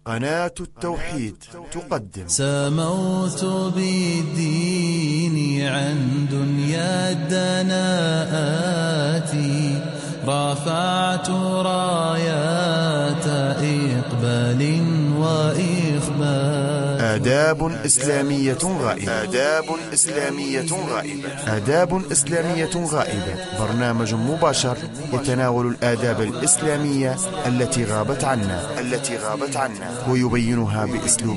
قناة التوحيد تقدم. سموت بالدين عن دنيا الدناءات، رفعت رايات إقبال وإخبات. آداب إسلامية غائبة. آداب إسلامية غائبة. آداب إسلامية غائبة، برنامج مباشر يتناول الآداب الإسلامية التي غابت عنا ويبينها بأسلوب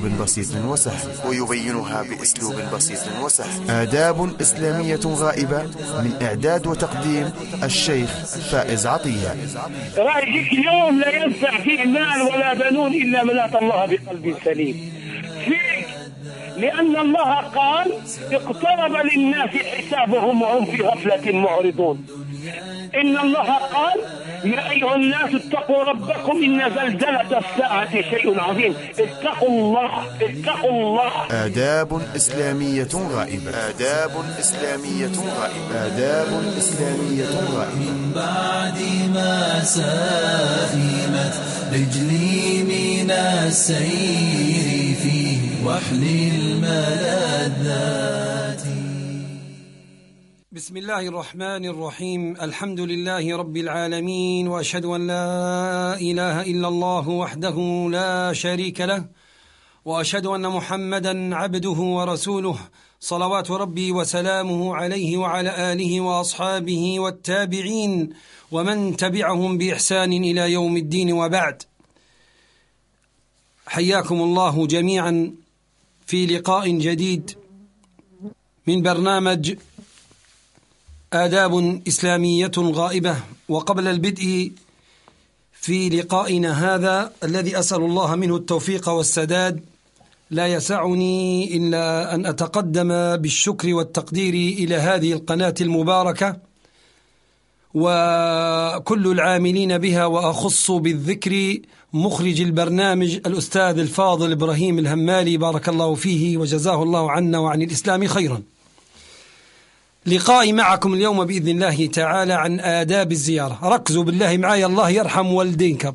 بسيط وسهل. آداب إسلامية غائبة، من إعداد وتقديم الشيخ فائز عطية. رأيك اليوم لا ينفع فيه مال ولا بنون إلا من أتى الله بقلب سليم. فيك لأن الله قال: اقترب للناس حسابهم وهم في غفلة معرضون. إن الله قال: يا أيها الناس اتقوا ربكم إن زلزلة الساعة شيء عظيم. اتقوا الله. آداب إسلامية غائبة. من بعد ما سئمت رجلي من السير في وحل الملذات. بسم الله الرحمن الرحيم. الحمد لله رب العالمين، وأشهد أن لا إله إلا الله وحده لا شريك له، وأشهد أن محمدا عبده ورسوله، صلوات ربي وسلامه عليه وعلى آله وأصحابه والتابعين ومن تبعهم بإحسان إلى يوم الدين، وبعد. حياكم الله جميعا في لقاء جديد من برنامج آداب إسلامية غائبة. وقبل البدء في لقائنا هذا الذي أسأل الله منه التوفيق والسداد، لا يسعني إلا أن أتقدم بالشكر والتقدير إلى هذه القناة المباركة وكل العاملين بها، وأخص بالذكر مخرج البرنامج الأستاذ الفاضل إبراهيم الهمالي، بارك الله فيه وجزاه الله عنا وعن الإسلام خيرا. لقائي معكم اليوم بإذن الله تعالى عن آداب الزيارة. ركزوا بالله معي، الله يرحم والديك.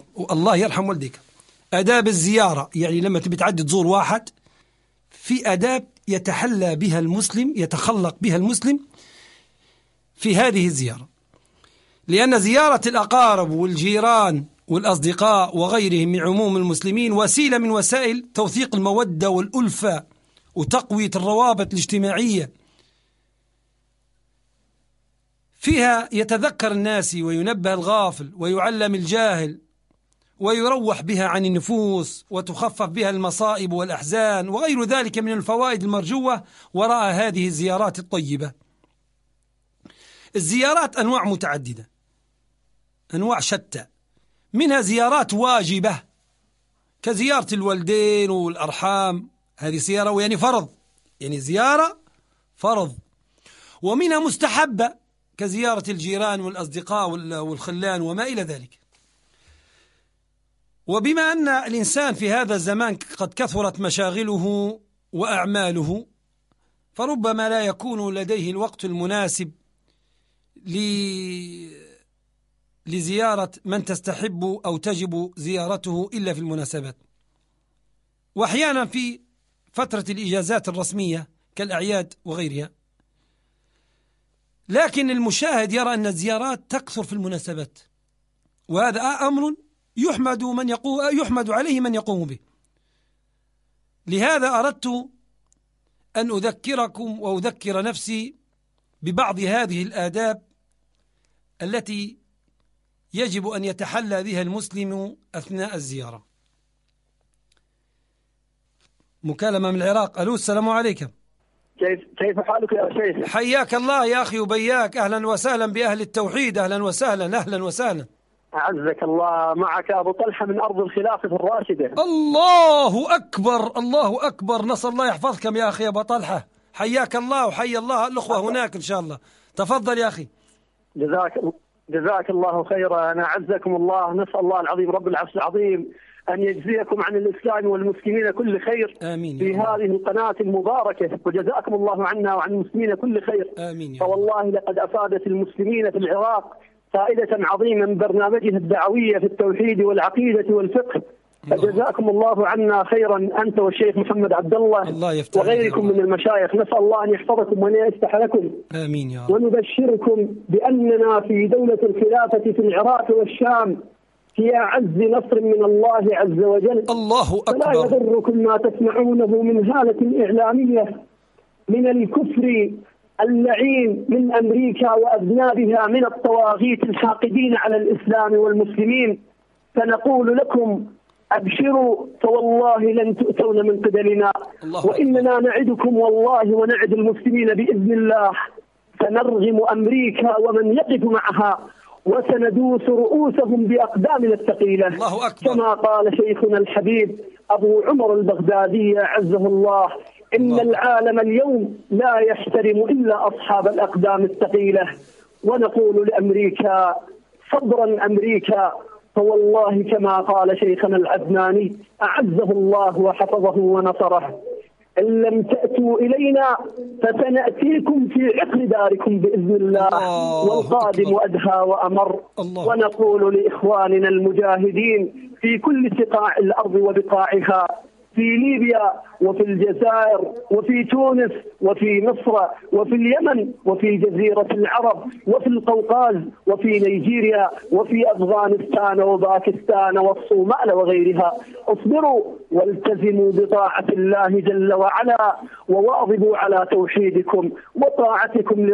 آداب الزيارة يعني لما تبي تعدي تزور واحد، في آداب يتحلى بها المسلم، يتخلق بها المسلم في هذه الزيارة، لأن زيارة الأقارب والجيران والأصدقاء وغيرهم من عموم المسلمين وسيلة من وسائل توثيق المودة والألفة وتقوية الروابط الاجتماعية. فيها يتذكر الناس وينبه الغافل ويعلم الجاهل، ويروح بها عن النفوس وتخفف بها المصائب والأحزان وغير ذلك من الفوائد المرجوة وراء هذه الزيارات الطيبة. الزيارات أنواع متعددة، أنواع شتى، منها زيارات واجبة كزيارة الوالدين والأرحام، هذه زيارة ويعني فرض، يعني زيارة فرض. ومنها مستحبة كزيارة الجيران والأصدقاء والخلان وما إلى ذلك. وبما أن الإنسان في هذا الزمان قد كثرت مشاغله وأعماله، فربما لا يكون لديه الوقت المناسب لزيارة من تستحب أو تجب زيارته إلا في المناسبات، وأحيانا في فترة الإجازات الرسمية كالأعياد وغيرها. لكن المشاهد يرى أن الزيارات تكثر في المناسبات، وهذا أمر يحمد عليه من يقوم به. لهذا أردت أن أذكركم وأذكر نفسي ببعض هذه الآداب التي يجب أن يتحلى بها المسلم أثناء الزيارة. مكالمة من العراق. ألو، السلام عليكم. كيف حالك يا شيخ؟ حياك الله يا أخي وبياك، أهلا وسهلا بأهل التوحيد، أهلا وسهلا. أعزك الله. معك أبو طلحة من أرض الخلافة الراشدة. الله أكبر، نسأل الله يحفظكم يا أخي أبو طلحة. حياك الله وحي الله الأخوة هناك إن شاء الله. تفضل يا أخي. جزاك الله خيرا. أنا أعزكم الله. نسأل الله العظيم رب العرش العظيم أن يجزيكم عن الإسلام والمسلمين كل خير. آمين في هذه القناة المباركة، وجزاكم الله عنا وعن المسلمين كل خير. آمين. فوالله لقد أفادت المسلمين في العراق فائدة عظيمة من برنامجها الدعوية في التوحيد والعقيدة والفقه، فجزاكم الله عنا خيرا أنت والشيخ محمد عبد الله وغيركم من المشايخ. نسأل الله أن يحفظكم وأن يفتح لكم. آمين يا رب. ونبشركم بأننا في دولة الخلافة في العراق والشام في أعز نصر من الله عز وجل. الله أكبر. فلا يضركم ما تسمعونه من هالة إعلامية من الكفر اللعين من أمريكا وأذنابها من الطواغيت الحاقدين على الإسلام والمسلمين. فنقول لكم أبشروا فوالله لن تؤتون من قبلنا، وإننا نعدكم والله ونعد المسلمين بإذن الله سنرغم أمريكا ومن يقف معها وسندوس رؤوسهم بأقدامنا الثقيلة. كما قال شيخنا الحبيب أبو عمر البغدادي عزه الله: إن العالم اليوم لا يحترم إلا أصحاب الأقدام الثقيلة. ونقول لأمريكا صبرا أمريكا، فوالله كما قال شيخنا العدناني أعزه الله وحفظه ونصره: إن لم تأتوا إلينا فسنأتيكم في عقر داركم بإذن الله، والقادم أدهى وأمر. ونقول لإخواننا المجاهدين في كل سقاع الأرض وبقاعها، في ليبيا وفي الجزائر وفي تونس وفي مصر وفي اليمن وفي جزيرة العرب وفي القوقاز وفي نيجيريا وفي أفغانستان وباكستان والصومال وغيرها: اصبروا والتزموا بطاعة الله جل وعلا، وواظبوا على توحيدكم وطاعتكم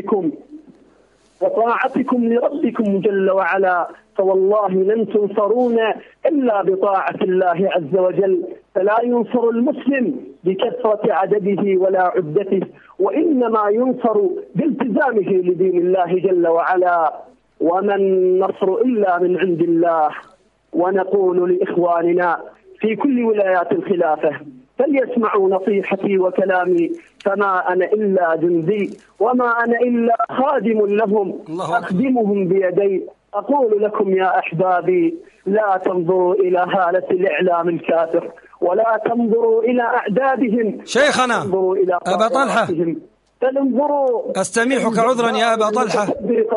لربكم جل وعلا، فوالله لن تنصرون إلا بطاعة الله عز وجل. فلا ينصر المسلم بكثرة عدده ولا عدته، وإنما ينصر بالتزامه لدين الله جل وعلا، وما النصر إلا من عند الله. ونقول لإخواننا في كل ولايات الخلافة فليسمعوا نصيحتي وكلامي، فما أنا إلا جندي وما أنا إلا خادم لهم أخدمهم بيدي. أقول لكم يا أحبابي: لا تنظروا إلى هالة الإعلام الكافر، ولا تنظروا إلى أعدادهم. شيخنا أبا طلحة، أستميحك عذرا يا أبا طلحة.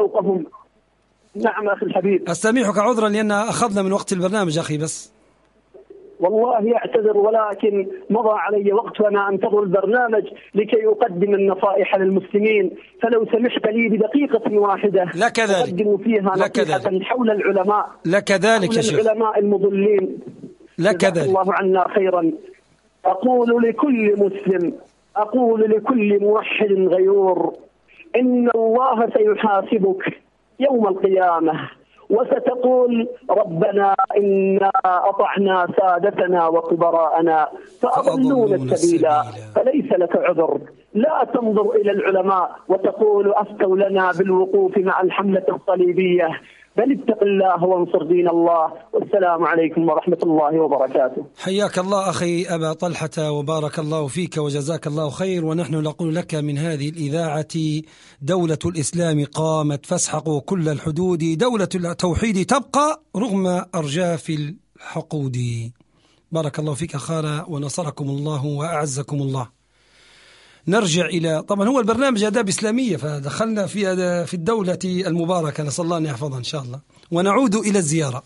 نعم أخي الحبيب، أستميحك عذرا لأن أخذنا من وقت البرنامج أخي. بس والله أعتذر، ولكن مضى علي وقت وأنا أنتظر البرنامج لكي أقدم النصائح للمسلمين، فلو سمحت لي بدقيقة واحدة أقدم فيها نصيحة حول العلماء. لك ذلك يا شيخ. العلماء المضلين، لك ذلك. الله عنا خيرا. أقول لكل مسلم، أقول لكل موحد غيور: إن الله سيحاسبك يوم القيامة، وستقول: ربنا إنا أطعنا سادتنا وكبراءنا فأضلونا السبيلا، فليس لك عذر. لا تنظر إلى العلماء وتقول: أفتوا لنا بالوقوف مع الحملة الصليبية، بل اتق الله وانصر دين الله. والسلام عليكم ورحمة الله وبركاته. حياك الله أخي أبا طلحة، وبارك الله فيك وجزاك الله خير. ونحن نقول لك من هذه الإذاعة: دولة الإسلام قامت فاسحقوا كل الحدود، دولة التوحيد تبقى رغم أرجاف الحقود. بارك الله فيك أخانا، ونصركم الله وأعزكم الله. نرجع إلى، طبعا هو البرنامج آداب إسلامية، فدخلنا في الدولة المباركة، نسأل الله أن يحفظها إن شاء الله. ونعود إلى الزيارة.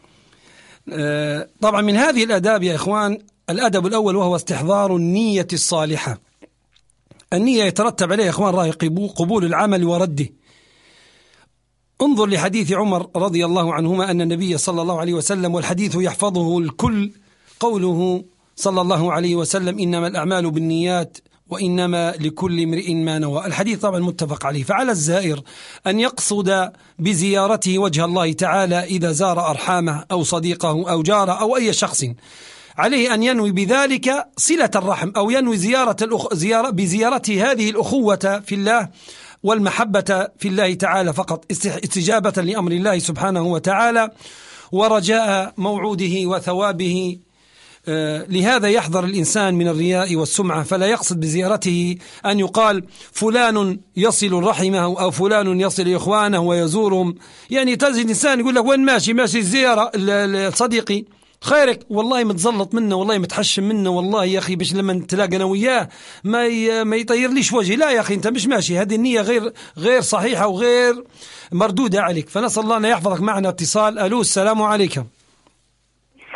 طبعا من هذه الآداب يا إخوان الأدب الأول، وهو استحضار النية الصالحة. النية يترتب عليها يا إخوان راه قبول العمل ورده. انظر لحديث عمر رضي الله عنهما أن النبي صلى الله عليه وسلم، والحديث يحفظه الكل، قوله صلى الله عليه وسلم: إنما الأعمال بالنيات وإنما لكل امرئ ما نوى. الحديث طبعا متفق عليه. فعلى الزائر أن يقصد بزيارته وجه الله تعالى إذا زار أرحامه أو صديقه أو جاره أو أي شخص، عليه أن ينوي بذلك صلة الرحم، أو ينوي بزيارته هذه الأخوة في الله والمحبة في الله تعالى فقط، استجابة لأمر الله سبحانه وتعالى ورجاء موعوده وثوابه. لهذا يحذر الإنسان من الرياء والسمعة، فلا يقصد بزيارته أن يقال فلان يصل رحمه أو فلان يصل إخوانه ويزورهم. يعني تجد الإنسان يقول لك: وين ماشي زيارة صديقي، خيرك والله متزلط منه، والله متحشم منه، والله يا أخي باش لما نتلاقى أنا وياه ما يطير ليش وجهي. لا يا أخي، أنت مش ماشي، هذه النية غير صحيحة وغير مردودة عليك. فنسأل الله أن يحفظك. معنا اتصال. ألو، السلام عليكم.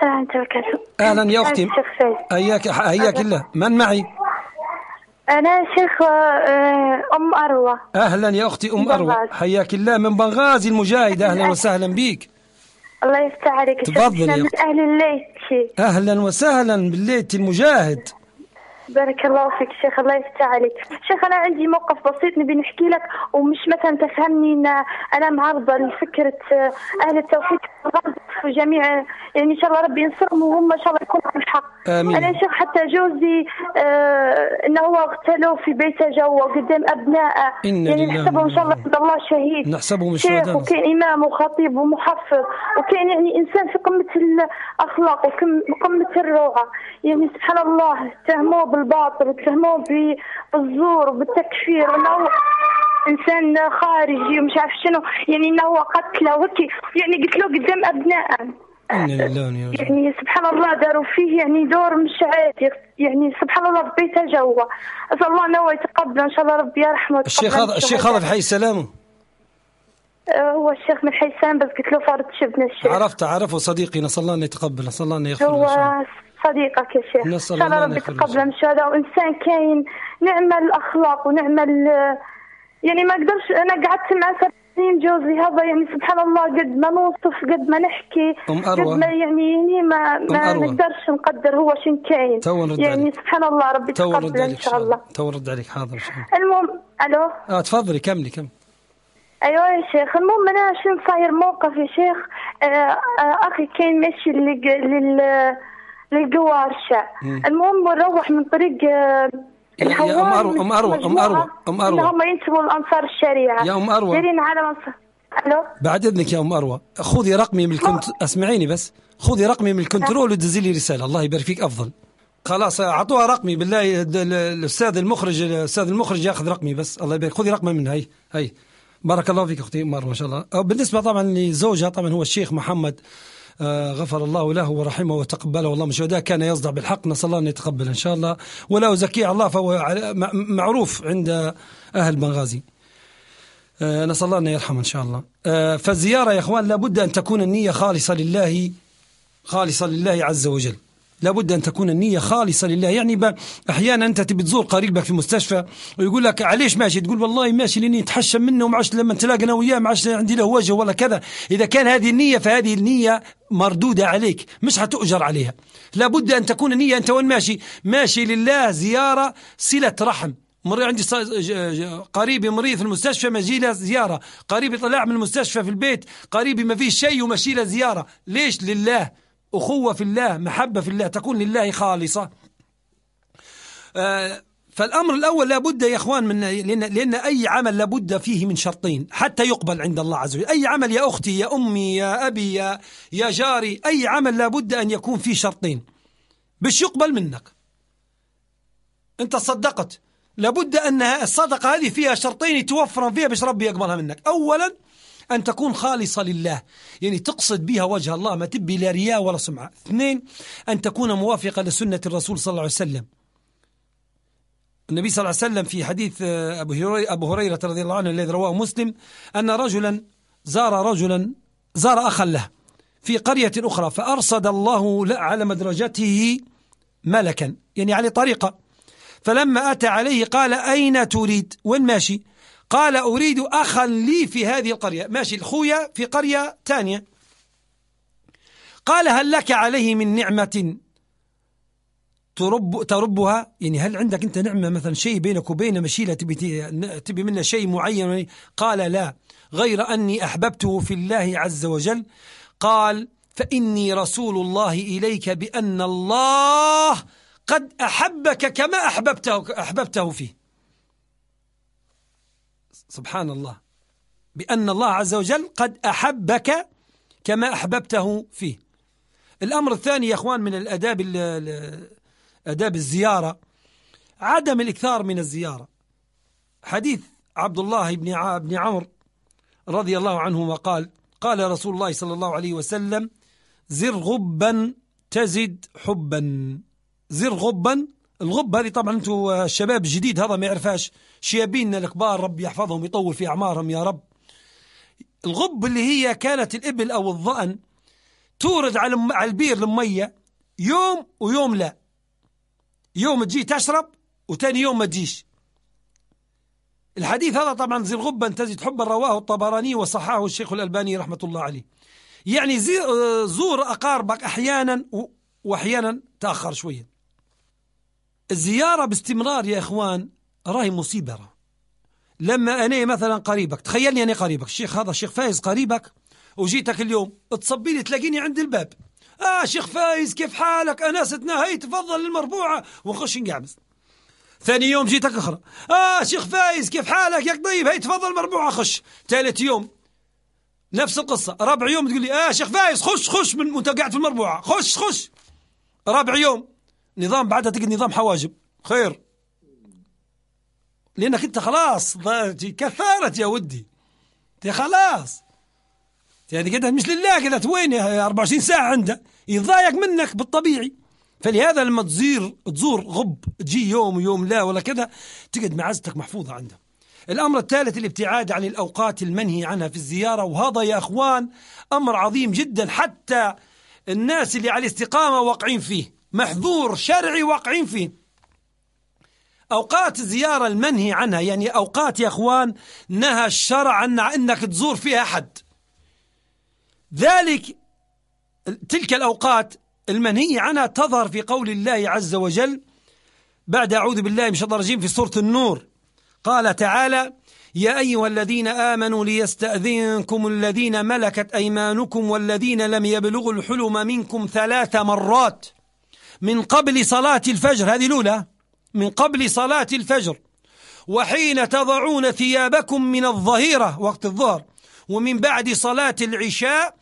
السلام ورحمة الله وبركاته. أهلا يا أختي. حياك الله. من معي؟ أنا شيخ أم أروى. أهلا يا أختي أم أروى، حياك الله من بنغازي المجاهد. أهلا وسهلا بيك. الله يفتح عليك. تفضل يا أختي. أهل الليث. أهلا وسهلا بالليث المجاهد. بارك الله فيك شيخ، الله يفتح عليك. شيخ أنا عندي موقف بسيط نبي نحكي لك، ومش مثلا تفهمني إن أنا معرضة لفكرة أهل التوحيد في جميع، يعني إن شاء الله ربي ينصرهم وهم إن شاء الله يكونوا في الحق. آمين. أنا شيخ حتى جوزي إنه هو اغتالوه في بيته جوا قدام أبنائه، يعني نحسبه إن شاء الله عند الله شهيد. نحسبه مش شيخ، وكان إمام وخطيب ومحفظ، وكان يعني إنسان في قمة الأخلاق وقمة الروعة. يعني سبحان الله اتهموه بالباطل واتهموه بالزور وبالتكفير، وانه انسان خارجي ومش عارف شنو، يعني انه هو قتله وكي، يعني قلت له قدام ابنائه. يعني سبحان الله داروا فيه يعني دور مش عادي، يعني سبحان الله بيته جوا. اسال الله انه يتقبل ان شاء الله ربي يرحمه. الشيخ هذا في حي السلام؟ هو الشيخ من حي السلام، بس قلت له فرد شبنا الشيخ. عرفه صديقي، نسال الله انه يتقبل، نسال الله انه يغفر له. هو صديقك يا شيخ، إن شاء الله ربي يتقبل مش هذا، وإنسان كاين نعم الأخلاق ونعم يعني ما أقدرش. أنا قعدت مع 7 سنين جوزي هذا، يعني سبحان الله قد ما نوصف قد ما نحكي قد ما يعني ما نقدرش نقدر هو شن كاين، يعني سبحان الله ربي يتقبل إن شاء الله. تورد عليك حاضر. المهم ألو تفضلي كملي. أيوة يا شيخ. المهم أنا شنو صاير موقف يا شيخ، أخي كان ماشي للقوارشة. المهم نروح من طريق الهوام. أم أروى هم ينتموا لأنصار الشريعة. يا أم أروى دايرين على ألو بعد إذنك يا أم أروى، خذي رقمي من اسمعيني بس، خذي رقمي من الكنترول ودزي لي رسالة، الله يبارك فيك. أفضل خلاص أعطوها رقمي بالله. الأستاذ المخرج يأخذ رقمي بس، الله يبارك. خذي رقمي من هاي. بارك الله فيك أختي أم أروى ما شاء الله. بالنسبة طبعا لزوجها، طبعا هو الشيخ محمد غفر الله له ورحمه وتقبله والله من شهداء، كان يصدع بالحق، نسأل الله أن يتقبل إن شاء الله ولا أزكيه الله، فهو معروف عند أهل بنغازي، نسأل الله أن يرحمه إن شاء الله. فالزيارة يا إخوان لابد أن تكون النية خالصة لله عز وجل، لابد أن تكون النية خالصة لله. يعني أحيانا أنت تبي تزور قريبك في المستشفى ويقول لك عليش ماشي، تقول والله ماشي لأني أتحشم منه ومعش لما تلاقى أنا وياه معش عندي له وجه ولا كذا. إذا كان هذه النية فهذه النية مردودة عليك، مش هتؤجر عليها. لابد أن تكون النية أنت وين ماشي لله، زيارة صلة رحم. عندي قريبي مريض في المستشفى ماشي له زيارة، قريبي طلع من المستشفى في البيت، قريبي ما فيش شيء وماشي له زيارة. ليش؟ لله، أخوة في الله، محبة في الله، تكون لله خالصة. فالأمر الأول لابد يا إخوان من لأن أي عمل لابد فيه من شرطين حتى يقبل عند الله عز وجل. أي عمل يا أختي يا أمي يا أبي يا جاري، أي عمل لابد أن يكون فيه شرطين باش يقبل منك. أنت صدقت، لابد أن الصدقة هذه فيها شرطين يتوفرون فيها باش ربي يقبلها منك. أولا أن تكون خالصة لله، يعني تقصد بها وجه الله، ما تبي لا رياء ولا سمعة. 2 أن تكون موافقة لسنة الرسول صلى الله عليه وسلم. النبي صلى الله عليه وسلم في حديث أبو هريرة رضي الله عنه الذي رواه مسلم أن رجلا زار أخا له في قرية أخرى، فأرصد الله على مدرجته ملكا، يعني على طريقة. فلما أتى عليه قال أين تريد؟ وين ماشي؟ قال أريد أخا لي في هذه القرية، ماشي الخويا في قرية تانية. قال هل لك عليه من نعمة تربها؟ يعني هل عندك أنت نعمة مثلا شيء بينك وبينه مشيلة تبي منه شيء معين؟ قال لا، غير أني أحببته في الله عز وجل. قال فإني رسول الله إليك بأن الله قد أحبك كما أحببته فيه. سبحان الله، بأن الله عز وجل قد أحبك كما أحببته فيه. الأمر الثاني يا أخوان من آداب الزيارة عدم الإكثار من الزيارة. حديث عبد الله بن عمرو رضي الله عنهما قال رسول الله صلى الله عليه وسلم زر غبا تزد حبا. زر غبا، الغب هذه طبعا أنتوا الشباب الجديد هذا ما يعرفهاش، شيابين الكبار رب يحفظهم يطول في أعمارهم يا رب. الغب اللي هي كانت الإبل أو الظأن تورد على البير المية يوم ويوم لا، يوم تجي تشرب وتاني يوم ما تجيش. الحديث هذا طبعا ذي الغبة تزيد حبا رواه الطبراني وصححه الشيخ الألباني رحمة الله عليه. يعني زور أقاربك أحيانا وأحيانا تأخر شوية. الزيارة باستمرار يا إخوان راهي مصيبة. لما أنا مثلا قريبك، تخيلني أنا قريبك، الشيخ هذا الشيخ فايز قريبك، وجيتك اليوم تصبي لي تلاقيني عند الباب، شيخ فايز كيف حالك؟ أنا ستنهي تفضل المربوعة، ونخش نقعمز. ثاني يوم جيتك أخرى، شيخ فايز كيف حالك يا طيب، هي تفضل المربوعة خش. ثالث يوم نفس القصة. رابع يوم تقول لي شيخ فايز خش من وانت قاعد في المربوعة، خش. رابع يوم نظام بعدها تقول نظام حواجب خير، لأنك أنت خلاص كثرت يا ودي، أنت خلاص يعني كده مش لله كده توين 24 ساعة عنده، يضايق منك بالطبيعي. فلهذا لما تزور غب تجي يوم ويوم لا ولا كذا، تقعد معزتك محفوظة عنده. الأمر الثالث الابتعاد عن الأوقات المنهي عنها في الزيارة، وهذا يا أخوان أمر عظيم جدا، حتى الناس اللي على الاستقامة واقعين فيه، محظور شرعي واقعين فيه. أوقات الزيارة المنهي عنها، يعني أوقات يا أخوان نهى الشرع عن أنك تزور فيها أحد. تلك الأوقات المنهي عنها تظهر في قول الله عز وجل بعد أعوذ بالله من الشيطان الرجيم في سورة النور، قال تعالى: يا أيها الذين آمنوا ليستأذنكم الذين ملكت أيمانكم والذين لم يبلغوا الحلم منكم 3 مرات من قبل صلاة الفجر، هذه الأولى، من قبل صلاة الفجر، وحين تضعون ثيابكم من الظهيرة وقت الظهر، ومن بعد صلاة العشاء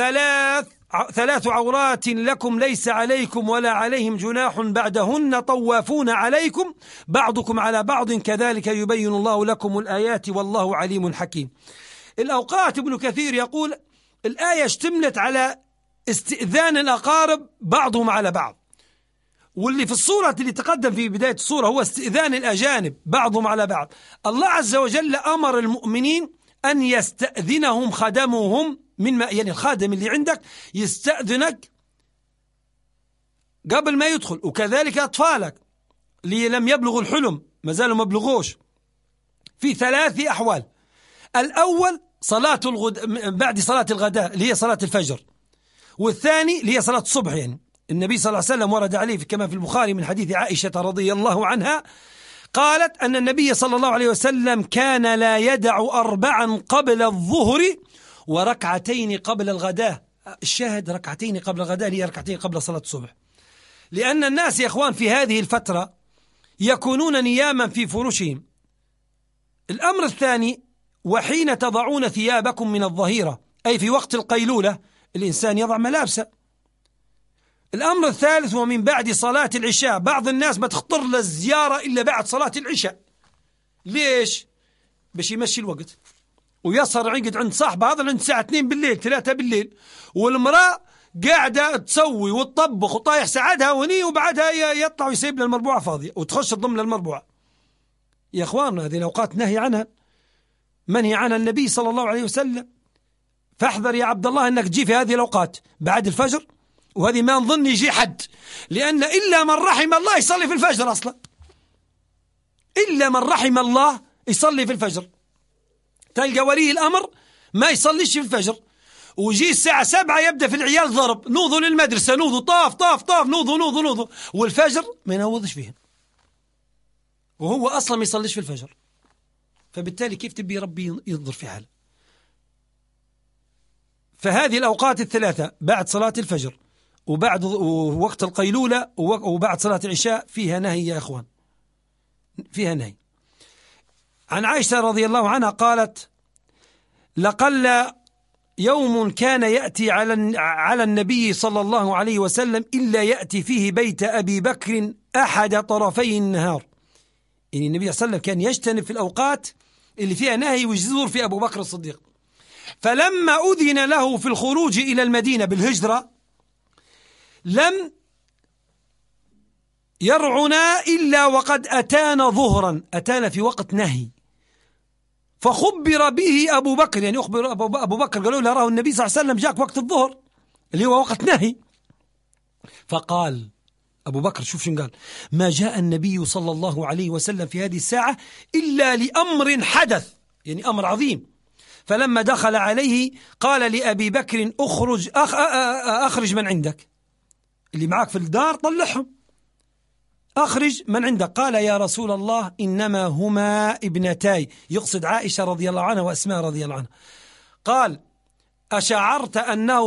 3 عورات لكم ليس عليكم ولا عليهم جناح بعدهن طوافون عليكم بعضكم على بعض كذلك يبين الله لكم الآيات والله عليم حكيم. الأوقات ابن كثير يقول الآية اشتملت على استئذان الأقارب بعضهم على بعض، واللي في الصورة اللي تقدم في بداية الصورة هو استئذان الأجانب بعضهم على بعض. الله عز وجل أمر المؤمنين أن يستأذنهم خدمهم، يعني الخادم اللي عندك يستأذنك قبل ما يدخل، وكذلك أطفالك اللي لم يبلغوا الحلم ما زالوا ما بلغوش، في 3 أحوال. الأول بعد صلاة الغداء اللي هي صلاة الفجر، والثاني اللي هي صلاة الصبح. يعني النبي صلى الله عليه وسلم ورد عليه كما في البخاري من حديث عائشة رضي الله عنها قالت أن النبي صلى الله عليه وسلم كان لا يدع 4 قبل الظهر وركعتين قبل الغداء. الشاهد ركعتين قبل الغداء هي ركعتين قبل صلاة الصبح، لأن الناس يا أخوان في هذه الفترة يكونون نياما في فرشهم. الأمر الثاني وحين تضعون ثيابكم من الظهيرة، أي في وقت القيلولة الإنسان يضع ملابسه. الأمر الثالث ومن بعد صلاة العشاء، بعض الناس ما تخطر للزيارة إلا بعد صلاة العشاء. ليش؟ باش يمشي الوقت ويسهر يقعد عند صاحبه هذا عند الساعة 2 بالليل 3 بالليل، والمرأة قاعدة تسوي وتطبخ وطايح ساعدها وني، وبعدها يطلع ويسيب لها المربوعة فاضية وتخش ضمن المربوعة. يا أخوان هذه الأوقات نهي عنها، منهي عنها النبي صلى الله عليه وسلم. فاحذر يا عبد الله أنك تجي في هذه الأوقات بعد الفجر، وهذه ما نظن يجي حد، لأن إلا من رحم الله يصلي في الفجر أصلا، إلا من رحم الله يصلي في الفجر. تلقى ولي الأمر ما يصليش في الفجر، وجي الساعة 7 يبدأ في العيال ضرب، نوضوا للمدرسة، نوضوا طاف نوضوا، والفجر ما ينوضش فيهم، وهو أصلا ما يصليش في الفجر. فبالتالي كيف تبي ربي ينظر في حاله؟ فهذه الأوقات الثلاثة بعد صلاة الفجر وبعد وقت القيلولة وبعد صلاة العشاء فيها نهي يا أخوان، فيها نهي. عن عائشة رضي الله عنها قالت: لقل يوم كان يأتي على النبي صلى الله عليه وسلم إلا يأتي فيه بيت أبي بكر أحد طرفي النهار. يعني النبي صلى الله عليه وسلم كان يجتنب في الأوقات اللي فيها نهي ويزور في أبو بكر الصديق. فلما أذن له في الخروج إلى المدينة بالهجرة لم يرعنا إلا وقد أتانا ظهرا، أتانا في وقت نهي، فخبر به أبو بكر، يعني أخبر أبو بكر، قالوا له راه النبي صلى الله عليه وسلم جاك وقت الظهر، اللي هو وقت نهي. فقال أبو بكر، شوف شو قال: ما جاء النبي صلى الله عليه وسلم في هذه الساعة إلا لأمر حدث، يعني أمر عظيم. فلما دخل عليه قال لأبي بكر: أخرج من عندك، اللي معك في الدار طلعهم، أخرج من عندك. قال: يا رسول الله إنما هما ابنتاي، يقصد عائشة رضي الله عنها وأسماء رضي الله عنها. قال: أشعرت أنه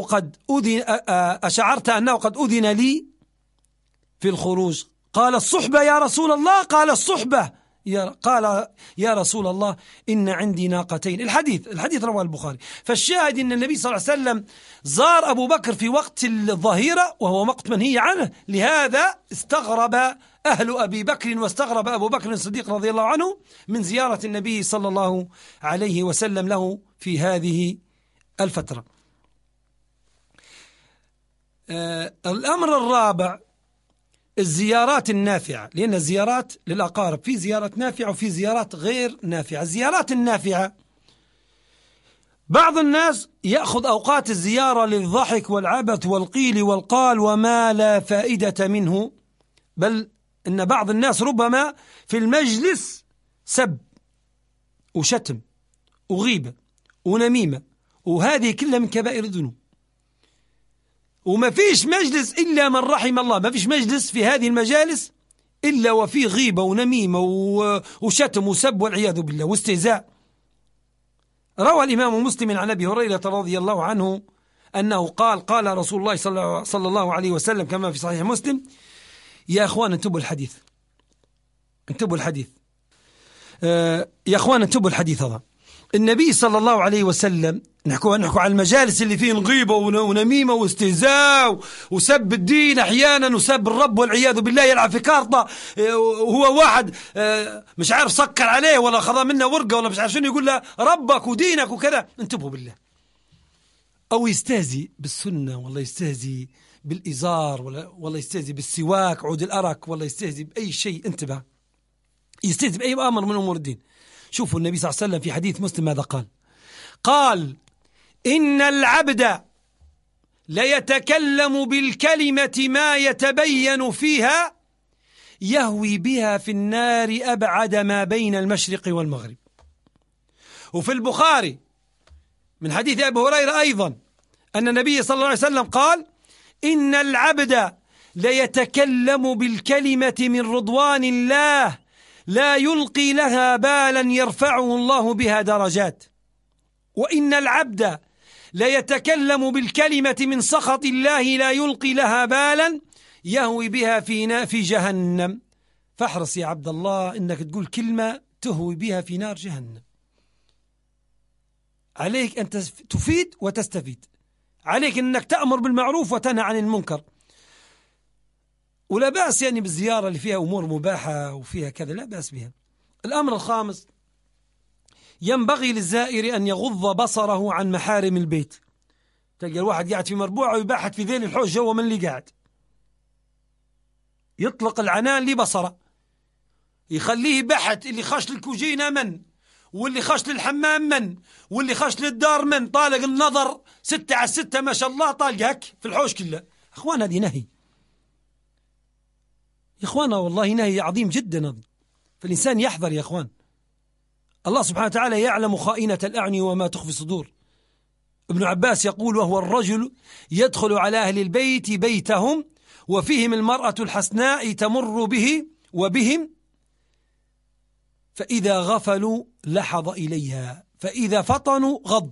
قد أذن لي في الخروج؟ قال: الصحبة يا رسول الله. قال: الصحبة. قال: يا رسول الله إن عندي ناقتين. الحديث رواه البخاري. فالشاهد أن النبي صلى الله عليه وسلم زار أبو بكر في وقت الظهيرة، وهو وقت منهي عنه. لهذا استغرب أهل أبي بكر واستغرب أبو بكر الصديق رضي الله عنه من زيارة النبي صلى الله عليه وسلم له في هذه الفترة. الأمر الرابع الزيارات النافعة، لأن الزيارات للأقارب في زيارات نافعة وفي زيارات غير نافعة. الزيارات النافعة بعض الناس يأخذ أوقات الزيارة للضحك والعبث والقيل والقال وما لا فائدة منه، بل إن بعض الناس ربما في المجلس سب وشتم وغيبة ونميمة، وهذه كلها من كبائر الذنوب. وما فيش مجلس إلا من رحم الله، ما فيش مجلس في هذه المجالس إلا وفيه غيبة ونميمة وشتم وسب والعياذ بالله واستهزاء. روى الإمام مسلم عن أبي هريرة رضي الله عنه أنه قال: قال رسول الله صلى الله عليه وسلم كما في صحيح مسلم: يا أخوان انتبهوا الحديث، يا أخوان انتبهوا الحديث هذا. النبي صلى الله عليه وسلم، نحكوا على المجالس اللي فيه غيبة ونميمة واستهزاء وسب الدين أحيانا وسب الرب والعياذ بالله، يلعب في كارطة وهو واحد مش عارف سكر عليه ولا خذا منه ورقة ولا مش عارف شنو، يقول له ربك ودينك وكذا. انتبهوا بالله. أو يستهزي بالسنة، والله يستهزي بالإزار، والله يستهزي بالسواك عود الأرك، والله يستهزي بأي شيء. انتبه، يستهزي بأي أمر من أمور الدين. شوفوا النبي صلى الله عليه وسلم في حديث مسلم ماذا قال؟ قال: إن العبد ليتكلم بالكلمة ما يتبين فيها يهوي بها في النار أبعد ما بين المشرق والمغرب. وفي البخاري من حديث أبي هريرة أيضا أن النبي صلى الله عليه وسلم قال: إن العبد ليتكلم بالكلمة من رضوان الله لا يلقي لها بالا يرفعه الله بها درجات، وإن العبد ليتكلم بالكلمة من سخط الله لا يلقي لها بالا يهوي بها في جهنم. فاحرص يا عبد الله إنك تقول كلمة تهوي بها في نار جهنم. عليك أن تفيد وتستفيد، عليك أنك تأمر بالمعروف وتنهى عن المنكر. ولا بأس يعني بالزيارة اللي فيها أمور مباحة وفيها كذا، لا بأس بها. الأمر الخامس: ينبغي للزائر أن يغض بصره عن محارم البيت. تلقى الواحد قاعد في مربوعة ويباحث في ذيل الحوش جوا من اللي قاعد، يطلق العنان لبصره، يخليه بحث اللي خش للكوجينة من، واللي خش للحمام من، واللي خش للدار من، طالق النظر 6 على 6 ما شاء الله، طالق هك في الحوش كله. أخوان هذه نهي يا أخوانا، والله نهي عظيم جدا، فالإنسان يحذر يا أخوان. الله سبحانه وتعالى يعلم خائنة الأعين وما تخفي الصدور. ابن عباس يقول: وهو الرجل يدخل على أهل البيت بيتهم وفيهم المرأة الحسناء تمر به وبهم، فإذا غفلوا لحظ إليها، فإذا فطنوا غض.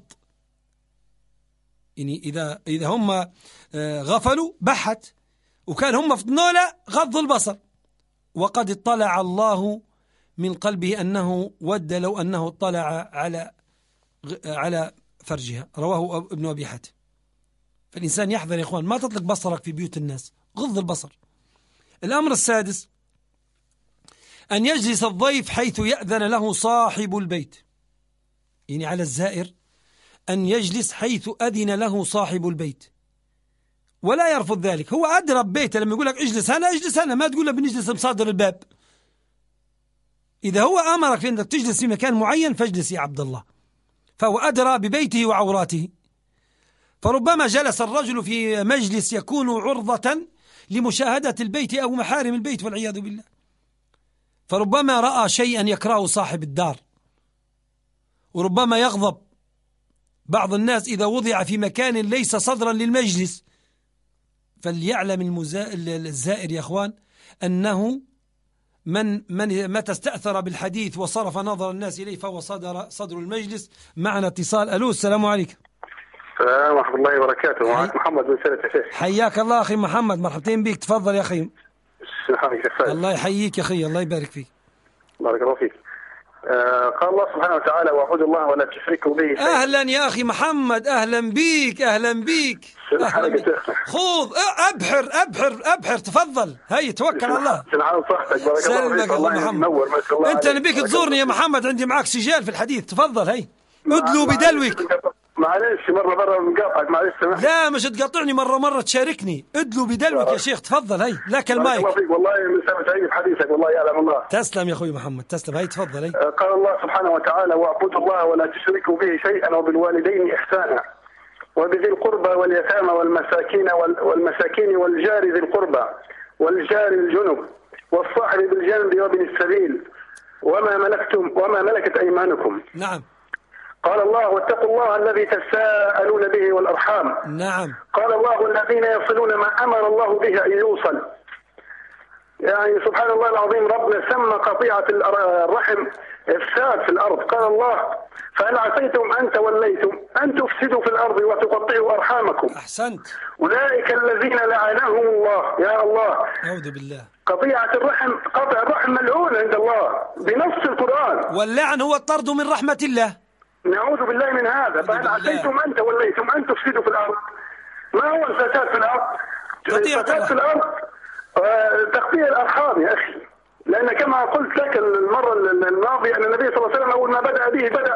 يعني إذا هم غفلوا بحت، وكان هم فطنوا له غض البصر. وقد اطلع الله من قلبه أنه ود لو أنه اطلع على فرجها. رواه ابن أبي حاتم. فالإنسان يحذر يا إخوان، ما تطلق بصرك في بيوت الناس، غض البصر. الأمر السادس: أن يجلس الضيف حيث يأذن له صاحب البيت. يعني على الزائر أن يجلس حيث أذن له صاحب البيت ولا يرفض ذلك. هو أدرى ببيته، لما يقول لك اجلس هنا ما تقول له بنجلس بصادر الباب. إذا هو أمرك أنك تجلس في مكان معين فاجلس يا عبد الله، فهو أدرى ببيته وعوراته. فربما جلس الرجل في مجلس يكون عرضة لمشاهدة البيت أو محارم البيت والعياذ بالله، فربما رأى شيئا يكرهه صاحب الدار، وربما يغضب بعض الناس إذا وضع في مكان ليس صدرا للمجلس. فليعلم الزائر يا أخوان أنه من متى استأثر بالحديث وصرف نظر الناس إليه فهو صدر المجلس. معنا اتصال. ألو، السلام عليكم. السلام ورحمة الله وبركاته. معك محمد بن سلة يا شيخ. حياك الله أخي محمد، مرحبتين بك، تفضل يا أخي. الله يحييك يا أخي، الله يبارك فيك. بارك الله فيك. قال الله سبحانه وتعالى: واعبدوا الله ولا تشركوا به شيئا. أهلا يا أخي محمد، أهلا بيك أهلا بيك. خوض أبحر تفضل، هيا توكل على الله. سلمك يا محمد. أنت نبيك تزورني يا محمد، عندي معك سجال في الحديث، تفضل هيا ادلو بدلوك. معلش مرة مقاطعك، معلش سمح. لا مش تقاطعني، مرة تشاركني، ادلو بدلوك يا شيخ، تفضل هي لك المايك. والله من سعيد بحديثك، والله يعلم الله. تسلم يا اخوي محمد، تسلم. هي تفضل. هي قال الله سبحانه وتعالى: واعبدوا الله ولا تشركوا به شيئا وبالوالدين إحسانا وبذي القربى واليتامى والمساكين والجار ذي القربى والجار الجنب والصاحب بالجنب وابن السبيل وما ملكت أيمانكم. نعم. قال الله: واتقوا الله الذي تساءلون به والأرحام. نعم. قال الله: الذين يصلون ما أمر الله به أن يوصل. يعني سبحان الله العظيم، ربنا سمى قطيعة الرحم إفساد في الأرض. قال الله: فهل عسيتم أن توليتم أن تفسدوا في الأرض وتقطعوا أرحامكم. أحسنت. أولئك الذين لعنهم الله. يا الله، أعوذ بالله. قطيعة الرحم، قطع الرحم ملعون عند الله بنص القرآن، واللعن هو الطرد من رحمة الله. نعوذ بالله من هذا. فهل عسيتم أن توليتم أن تفسدوا في الأرض. ما هو الفساد في الأرض؟ الفساد في الأرض تقطيع الأرحام يا أخي. لأن كما قلت لك المرة الماضية أن النبي صلى الله عليه وسلم أول ما بدأ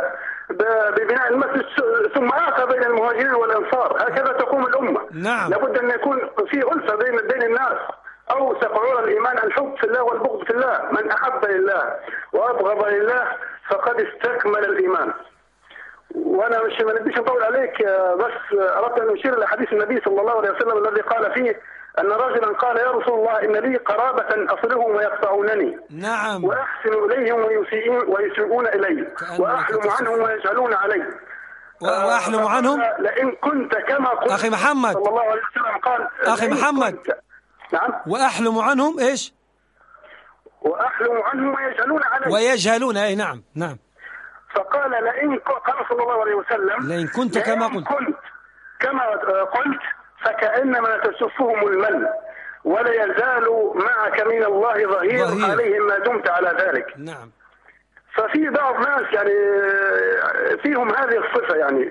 ببناء المسجد ثم آخى بين المهاجرين والأنصار. هكذا تقوم الأمة. نعم. لابد أن يكون في ألفة بين الناس. أوثق عرى الإيمان الحب في الله والبغض في الله. من أحب لله وأبغض لله فقد استكمل الإيمان. وانا مش ما نبيش نطول عليك، بس اردت ان اشير الى حديث النبي صلى الله عليه وسلم الذي قال فيه ان رجلا قال: يا رسول الله، ان لي قرابه اصلهم ويقطعونني. نعم. واحسن اليهم ويسيئون الي، واحلم عنهم ويجهلون علي. واحلم عنهم. لئن كنت كما قلت اخي محمد صلى الله عليه وسلم قال: اخي محمد. نعم. واحلم عنهم ايش؟ واحلم عنهم ويجهلون. اي نعم نعم. فقال: قال صلى الله عليه وسلم: لئن كنت كما قلت فكأنما تسفهم المل ولا يزال معك من الله ظهير عليهم ما دمت على ذلك. نعم. ففي بعض ناس يعني فيهم هذه الصفة، يعني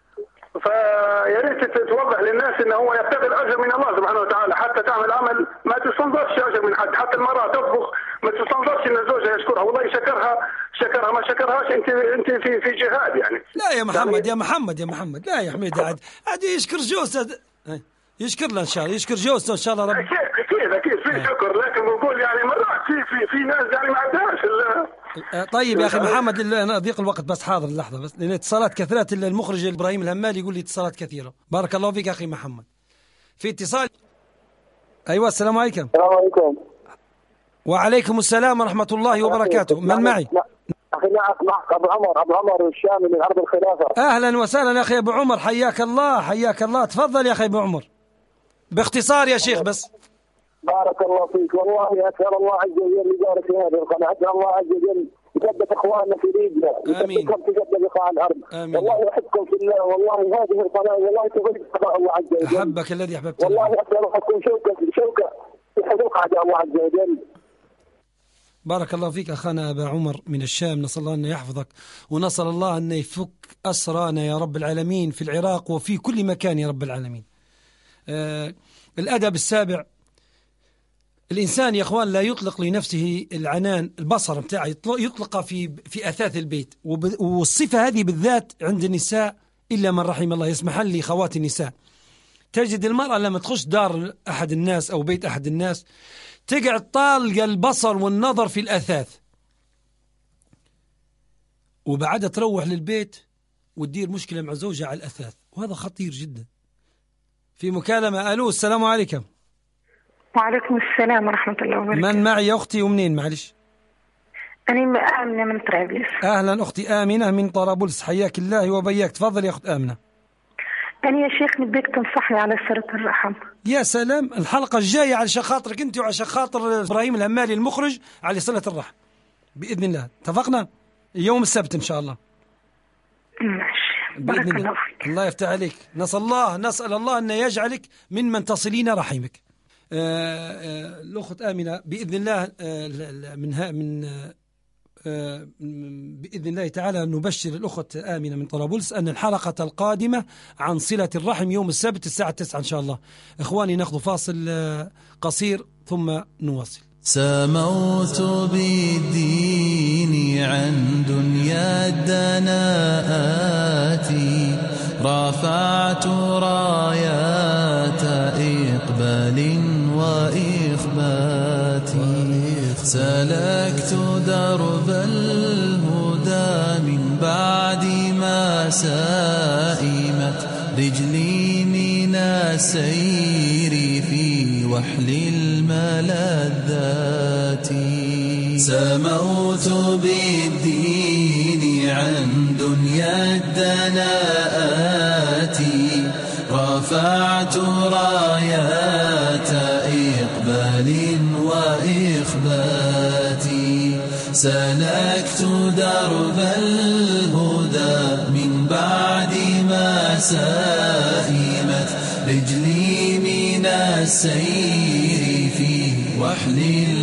فيا ريت توضح للناس انه هو يبتغي الاجر من الله سبحانه وتعالى، حتى تعمل عمل ما تستنظرش اجر من حد. حتى المراه تطبخ ما تستنظرش ان زوجها يشكرها، والله شكرها ما شكرهاش انت في جهاد يعني. لا يا محمد، يا محمد لا يا حميد، عاد يشكر جوزته، يشكر له ان شاء الله، يشكر جوزته ان شاء الله. اكيد في شكر، لكن بقول يعني مرات في ناس يعني ما عندهاش. طيب يا اخي محمد، انا ضيق الوقت بس، حاضر اللحظه بس، لان اتصالات كثرت. المخرج ابراهيم الهمالي يقول لي اتصالات كثيره. بارك الله فيك اخي محمد. في اتصال. ايوه، السلام عليكم. السلام عليكم. وعليكم السلام ورحمه الله وبركاته. من معي؟ اخي معك ابو عمر الشامي من ارض الخلافه. اهلا وسهلا اخي ابو عمر، حياك الله. تفضل يا اخي ابو عمر باختصار يا شيخ بس. بارك الله فيك. والله اسال الله عز وجل يبارك في هذه القناه، اسال الله عز وجل يثبت اخواننا في ليبيا، يثبتكم في جد بقاع الارض. والله احبكم في الله، والله هذه القناه والله تغير قضاء الله عز وجل. احبك الذي احببتني. والله اسال الله تكون شوكه في حلق اعداء الله عز وجل. بارك الله فيك أخانا أبا عمر من الشام، نسأل الله أن يحفظك، ونسأل الله أن يفك أسرانا يا رب العالمين في العراق وفي كل مكان يا رب العالمين. الأدب السابع: الإنسان يا أخوان لا يطلق لنفسه العنان، البصر بتاعه يطلق في أثاث البيت، والصفة هذه بالذات عند النساء إلا من رحم الله. يسمح لي خواتي النساء، تجد المرأة لما تخش دار أحد الناس أو بيت أحد الناس تقعد طالقة البصر والنظر في الأثاث، وبعدها تروح للبيت وتدير مشكلة مع زوجها على الأثاث، وهذا خطير جدا. في مكالمة. ألو السلام عليكم. وعليكم السلام ورحمة الله وبركاته. من معي يا أختي ومنين معلش؟ أنا آمنة من طرابلس. أهلا أختي آمنة من طرابلس، حياك الله وبياك. تفضل يا أخت آمنة. أنا يا شيخ نبيك تنصحني على صلة الرحم. يا سلام، الحلقة الجاية علشان خاطرك أنت وعشان خاطر إبراهيم الهمالي المخرج على صلة الرحم بإذن الله. اتفقنا يوم السبت إن شاء الله. ماشي، بإذن الله. الله يفتح عليك. نسأل الله أن يجعلك من تصلين رحمك. الأخت آمنة بإذن الله بإذن الله تعالى نبشر الأخت آمنة من طرابلس أن الحلقة القادمة عن صلة الرحم يوم السبت الساعة 9 إن شاء الله. إخواني نأخذ فاصل قصير ثم نواصل. سموت بالدين عن دنيا الدناءات، رفعت رايات إقبال وإخبات، سلكت درب الهدى من بعد ما سائمت رجلي من السير في وحل الملذات. سموت بالدين عن دنيا الدناءات، رفعت رايات إقبال وإخبات، سلكت درب الهدى من بعد ما سائمت رجلي من السير في وحل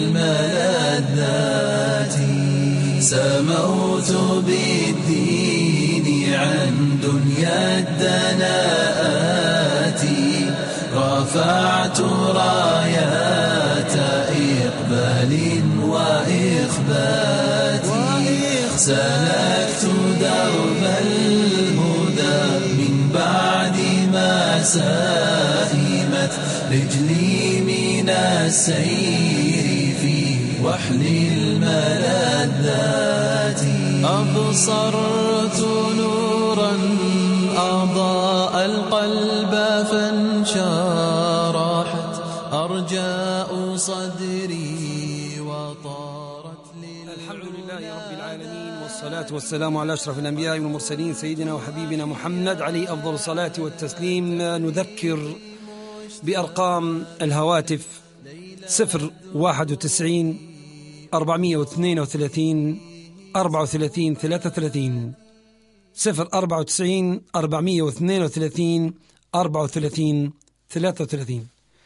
الملذات. سموت بالدين عن دنيا الدناءات، رفعت رايات إقبال وإخبات، سلكت درب الهدى من بعد ما سائمت رجلي من السير في وحل الملذات. أبصرت نورا أضاء القلب فانشرحت أرجاء صدري وطارت الحمد لله رب العالمين، والصلاة والسلام على أشرف الأنبياء والمرسلين سيدنا وحبيبنا محمد عليه أفضل الصلاة والتسليم. نذكر بأرقام الهواتف 091 432 34 33 094 432 34 33.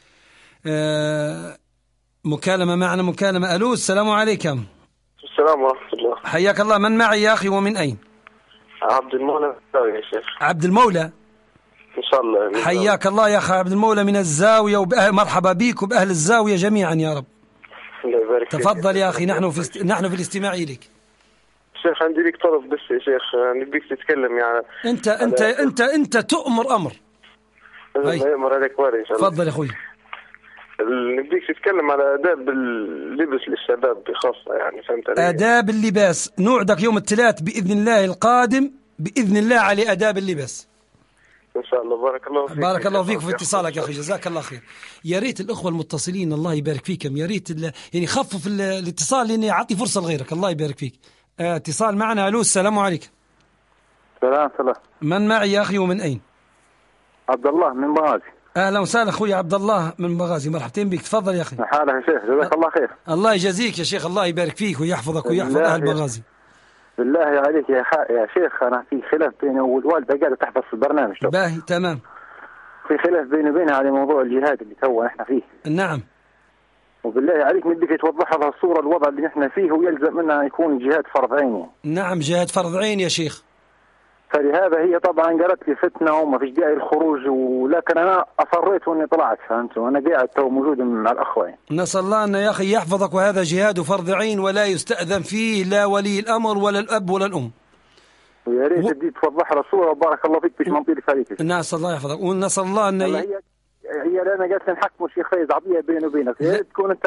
مكالمة معنا مكالمة. ألو السلام عليكم. السلام ورحمة الله. حياك الله. من معي يا أخي ومن أين؟ عبد المولى يا شيخ. عبد المولى إن شاء الله. حياك الله يا أخي عبد المولى من الزاوية، ومرحبا بك وبأهل الزاوية جميعا يا رب. الله يبارك فيك. تفضل يا أخي، نحن في الاستماع إليك. شيخ عندي لك طلب بس يا شيخ، نبيك تتكلم يعني. أنت تؤمر أمر. الله يأمر عليك وارد إن شاء الله. تفضل يا أخوي. نبيك تتكلم على آداب اللبس للشباب بخاصة، يعني فهمت علي؟ آداب اللباس نوعدك يوم الثلاث بإذن الله القادم بإذن الله على آداب اللباس إن شاء الله. بارك الله فيك. بارك الله فيك في اتصالك يا أخي، جزاك الله خير. يا ريت الأخوة المتصلين الله يبارك فيكم، يا ريت يعني خفف الاتصال لأني أعطي فرصة لغيرك. الله يبارك فيك. اتصال معنا. ألو السلام عليكم. سلام. من معي يا أخي ومن أين؟ عبد الله من بغازي. أهلا وسهلا أخوي عبد الله من بغازي، مرحبتين بك. تفضل يا أخي. حالك يا شيخ، جزاك الله خير. الله يجازيك يا شيخ، الله يبارك فيك ويحفظك ويحفظ أهل بغازي. بالله عليك يا شيخ، أنا في خلاف بيني والوالدة قاعدة تحفظ في البرنامج. باهي تمام. في خلاف بيني وبينها على موضوع الجهاد اللي تو احنا فيه. نعم. وبالله عليك نبيك توضح لها الصورة الوضع اللي نحن فيه، ويلزم منها يكون جهاد فرض عين. نعم جهاد فرض عين يا شيخ. فلهذا هي طبعا قالت لي فتنة وما فيش داعي الخروج، ولكن أنا أصريت وإني طلعت، فهمت، وأنا قاعد تو موجود مع الأخوة. نسأل الله أن يا أخي يحفظك، وهذا جهاد فرض عين ولا يستأذن فيه لا ولي الأمر ولا الأب ولا الأم. ويا ريت تدي توضح لها الصورة وبارك الله فيك باش ما نطيلك عليك. نسأل الله يحفظك، ونسأل الله أن هي لأنا قالت لي نحكموا الشيخ فايز عطية بيني وبينك، يا ريت تكون أنت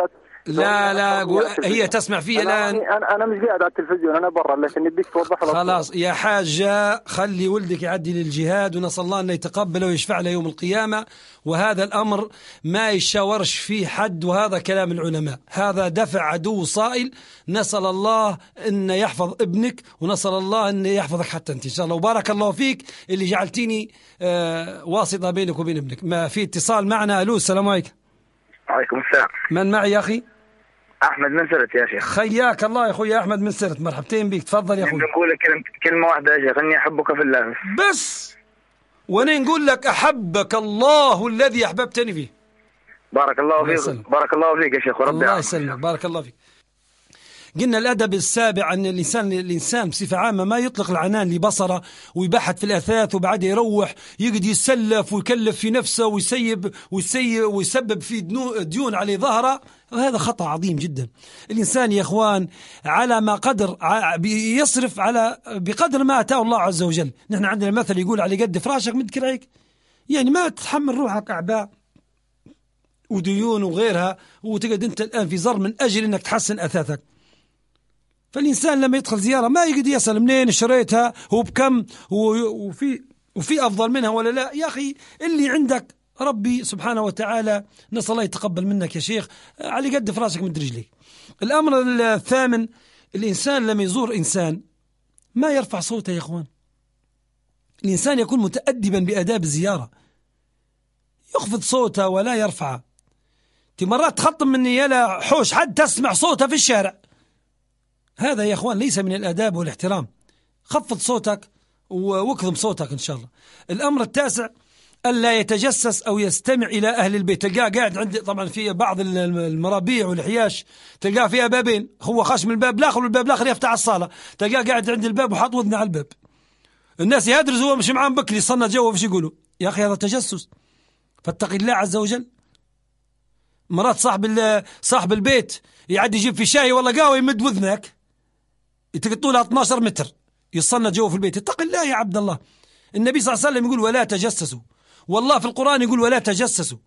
لا هي تسمع فيه الآن. أنا مش قاعد على التلفزيون، أنا برا، لكن بديك توضح لك. خلاص يا حاجة، خلي ولدك يعدي للجهاد، ونسأل الله أن يتقبله ويشفع له يوم القيامة. وهذا الأمر ما يشاورش فيه حد، وهذا كلام العلماء، هذا دفع عدو صائل. نسأل الله أن يحفظ ابنك، ونسأل الله أن يحفظك حتى أنت إن شاء الله. وبارك الله فيك اللي جعلتيني واسطة بينك وبين ابنك. ما في اتصال معنا. ألو، السلام عليكم. وعليكم السلام. من معي يا أخي؟ أحمد من سرت يا شيخ. خياك الله يا أخوي أحمد من سرت، مرحبتين بك، تفضل يا أخوي. نقول لك كلمة واحدة يا شيخ، إني أحبك في الله بس، وأنا نقول لك أحبك الله الذي أحببتني فيه. بارك الله فيك. بارك الله فيك يا شيخ، وربي الله يسلمك. بارك الله فيك. قلنا الأدب السابع أن الإنسان بصفة عامة ما يطلق العنان لبصره ويبحث في الأثاث وبعد يروح يقعد يسلف ويكلف في نفسه ويسبب في ديون على ظهره، وهذا خطأ عظيم جدا. الإنسان يا إخوان على ما قدر يصرف بقدر ما أتاه الله عز وجل. نحن عندنا مثل يقول على قد فراشك مد كرعيك، يعني ما تتحمل روحك أعباء وديون وغيرها وتقعد أنت الآن في زر من أجل أنك تحسن أثاثك. فالإنسان لما يدخل زيارة ما يقعد يسأل منين اشتريتها وبكم وفي أفضل منها ولا لا. يا أخي اللي عندك ربي سبحانه وتعالى، نسأل الله يتقبل منك يا شيخ، على قد فراسك من رجليك. الأمر الثامن، الإنسان لما يزور إنسان ما يرفع صوته يا إخوان. الإنسان يكون متأدبا بآداب الزيارة، يخفض صوته ولا يرفعه. مرات تخطم مني يلا حوش حد تسمع صوته في الشارع، هذا يا أخوان ليس من الآداب والاحترام. خفض صوتك واكظم صوتك إن شاء الله. الأمر التاسع، ألا يتجسس أو يستمع إلى أهل البيت. تلقاه قاعد عند، طبعا في بعض المرابيع والحياش تلقاه فيها بابين، هو خاش من الباب الآخر والباب الآخر يفتح الصالة، تلقاه قاعد عند الباب وحاط وذنه على الباب. الناس يهدرز هو مش معهم بكري صنع جوا، فيش يقولوا يا أخي هذا تجسس، فاتق الله عز وجل. مرات صاحب البيت يعدي يجيب في شاي والله قهوة يمد وذنك طولها 12 متر يصنع جوا في البيت. اتق الله يا عبد الله. النبي صلى الله عليه وسلم يقول ولا تجسسوا، والله في القرآن يقول ولا تجسسوا.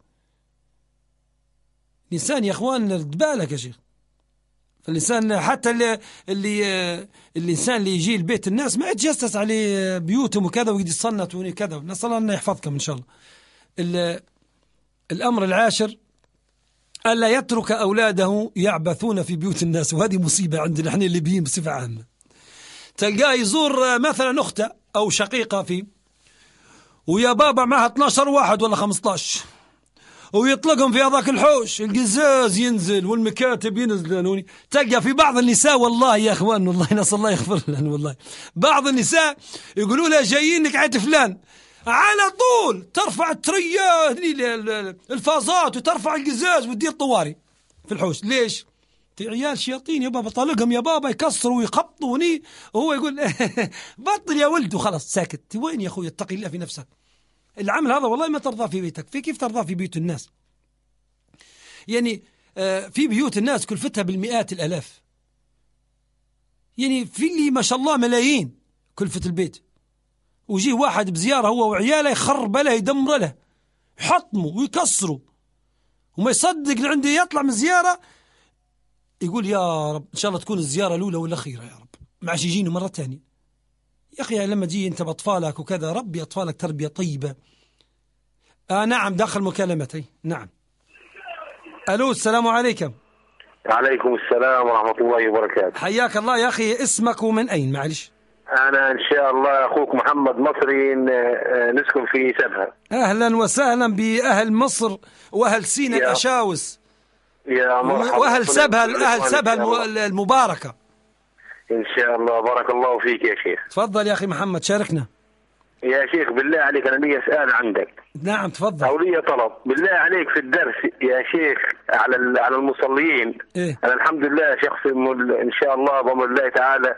الإنسان يا أخوان رد بالك يا شيخ. فالإنسان حتى الإنسان اللي يجي البيت الناس ما يتجسس عليه بيوتهم وكذا ويقعد يصنت وكذا. نسأل الله أن يحفظكم إن شاء الله. الأمر العاشر، ألا يترك أولاده يعبثون في بيوت الناس، وهذه مصيبة عندنا احنا الليبيين بصفة عامة. تلقاه يزور مثلا أخته أو شقيقة فيه، ويا بابا معها 12 واحد ولا 15، ويطلقهم في هذاك الحوش، القزاز ينزل والمكاتب ينزلون. تلقى في بعض النساء والله يا أخوان، والله نسأل الله يغفر لنا، والله بعض النساء يقولوا لها جايين نقعد فلان، على طول ترفع التريات الفازات وترفع القزاز وتدير طواري في الحوش. ليش؟ في عيال شياطين يا بابا، طالقهم يا بابا، يكسروا ويخبطوني، وهو يقول بطل يا ولد وخلاص ساكت. وين يا أخوي؟ اتقي الله في نفسك. العمل هذا والله ما ترضى في بيتك، في كيف ترضى في بيوت الناس؟ يعني في بيوت الناس كلفتها بالمئات الآلاف، يعني في اللي ما شاء الله ملايين كلفة البيت، ويجيه واحد بزيارة هو وعياله يخرب له يدمر له يحطمه ويكسره، وما يصدق اللي عنده يطلع من زيارة يقول يا رب إن شاء الله تكون الزيارة الأولى والأخيرة يا رب، ما عادش يجيني مرة ثانية. يا أخي لما تجي أنت بأطفالك وكذا ربي أطفالك تربية طيبة. نعم داخل مكالمتي. نعم. ألو، السلام عليكم. عليكم السلام ورحمة الله وبركاته. حياك الله يا أخي، اسمك ومن أين؟ معلش. أنا إن شاء الله أخوك محمد مصري، نسكن في سبها. أهلا وسهلا بأهل مصر وأهل سينا الأشاوس يا مرحبا، وأهل سبها، أهل سبها المباركة إن شاء الله. بارك الله فيك يا شيخ. تفضل يا أخي محمد، شاركنا. يا شيخ بالله عليك أنا لي سؤال عندك. نعم تفضل. أو لي طلب بالله عليك في الدرس يا شيخ على المصلين. إيه؟ أنا الحمد لله شخص إن شاء الله بأمر الله تعالى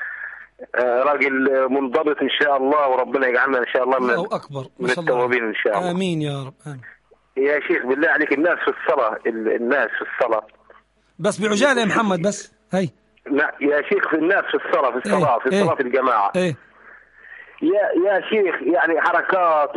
راجل منضبط إن شاء الله، وربنا يجعلنا إن شاء الله من التوابين إن شاء الله. آمين يا رب. آمين. يا شيخ بالله عليك الناس في الصلاة بس بعجالة يا محمد بس هاي. لا يا شيخ الناس في الصلاة الجماعة. إيه؟ يا شيخ يعني حركات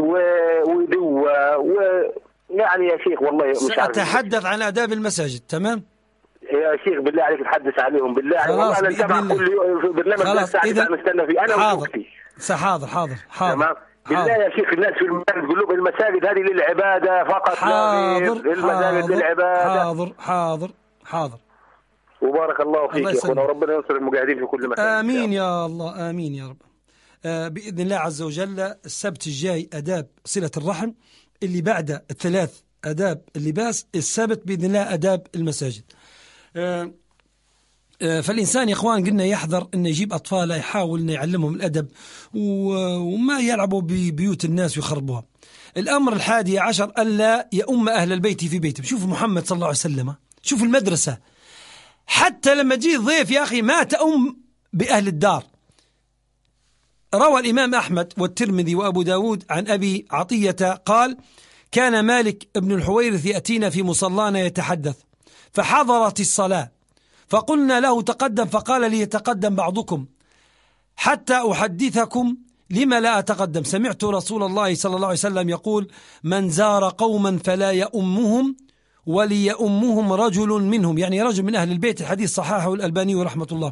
ودوة يعني يا شيخ والله مش عارف. سأتحدث عن آداب المساجد. تمام. يا شيخ بالله عليك تحدث عليهم بالله عليك، والله انا نتابع كل يوم برنامج الساعه نستنى فيه انا واختي. حاضر بالله يا شيخ الناس في المساجد تقول لهم المساجد هذه للعباده فقط، المساجد للعباده. حاضر وبارك الله فيك يا اخونا، وربنا ينصر المجاهدين في كل مكان. امين يا الله، امين يا رب. باذن الله عز وجل السبت الجاي اداب صله الرحم، اللي بعد الثلاث اداب اللباس، السبت باذن الله اداب المساجد. فالإنسان يا إخوان قلنا يحذر أن يجيب أطفاله، يحاول أن يعلمهم الأدب وما يلعبوا ببيوت الناس ويخربوها. الأمر 11 ألا يؤم أهل البيت في بيتهم. شوفوا محمد صلى الله عليه وسلم، شوفوا المدرسة، حتى لما جي ضيف يا أخي ما تؤم بأهل الدار. روى الإمام أحمد والترمذي وأبو داود عن أبي عطية قال: كان مالك بن الحويرث يأتينا في مصلانا يتحدث، فحضرت الصلاة فقلنا له تقدم، فقال لي يتقدم بعضكم حتى أحدثكم لما لا أتقدم. سمعت رسول الله صلى الله عليه وسلم يقول: من زار قوما فلا يؤمهم وليؤمهم رجل منهم، يعني رجل من أهل البيت. الحديث صححه الألباني رحمة الله.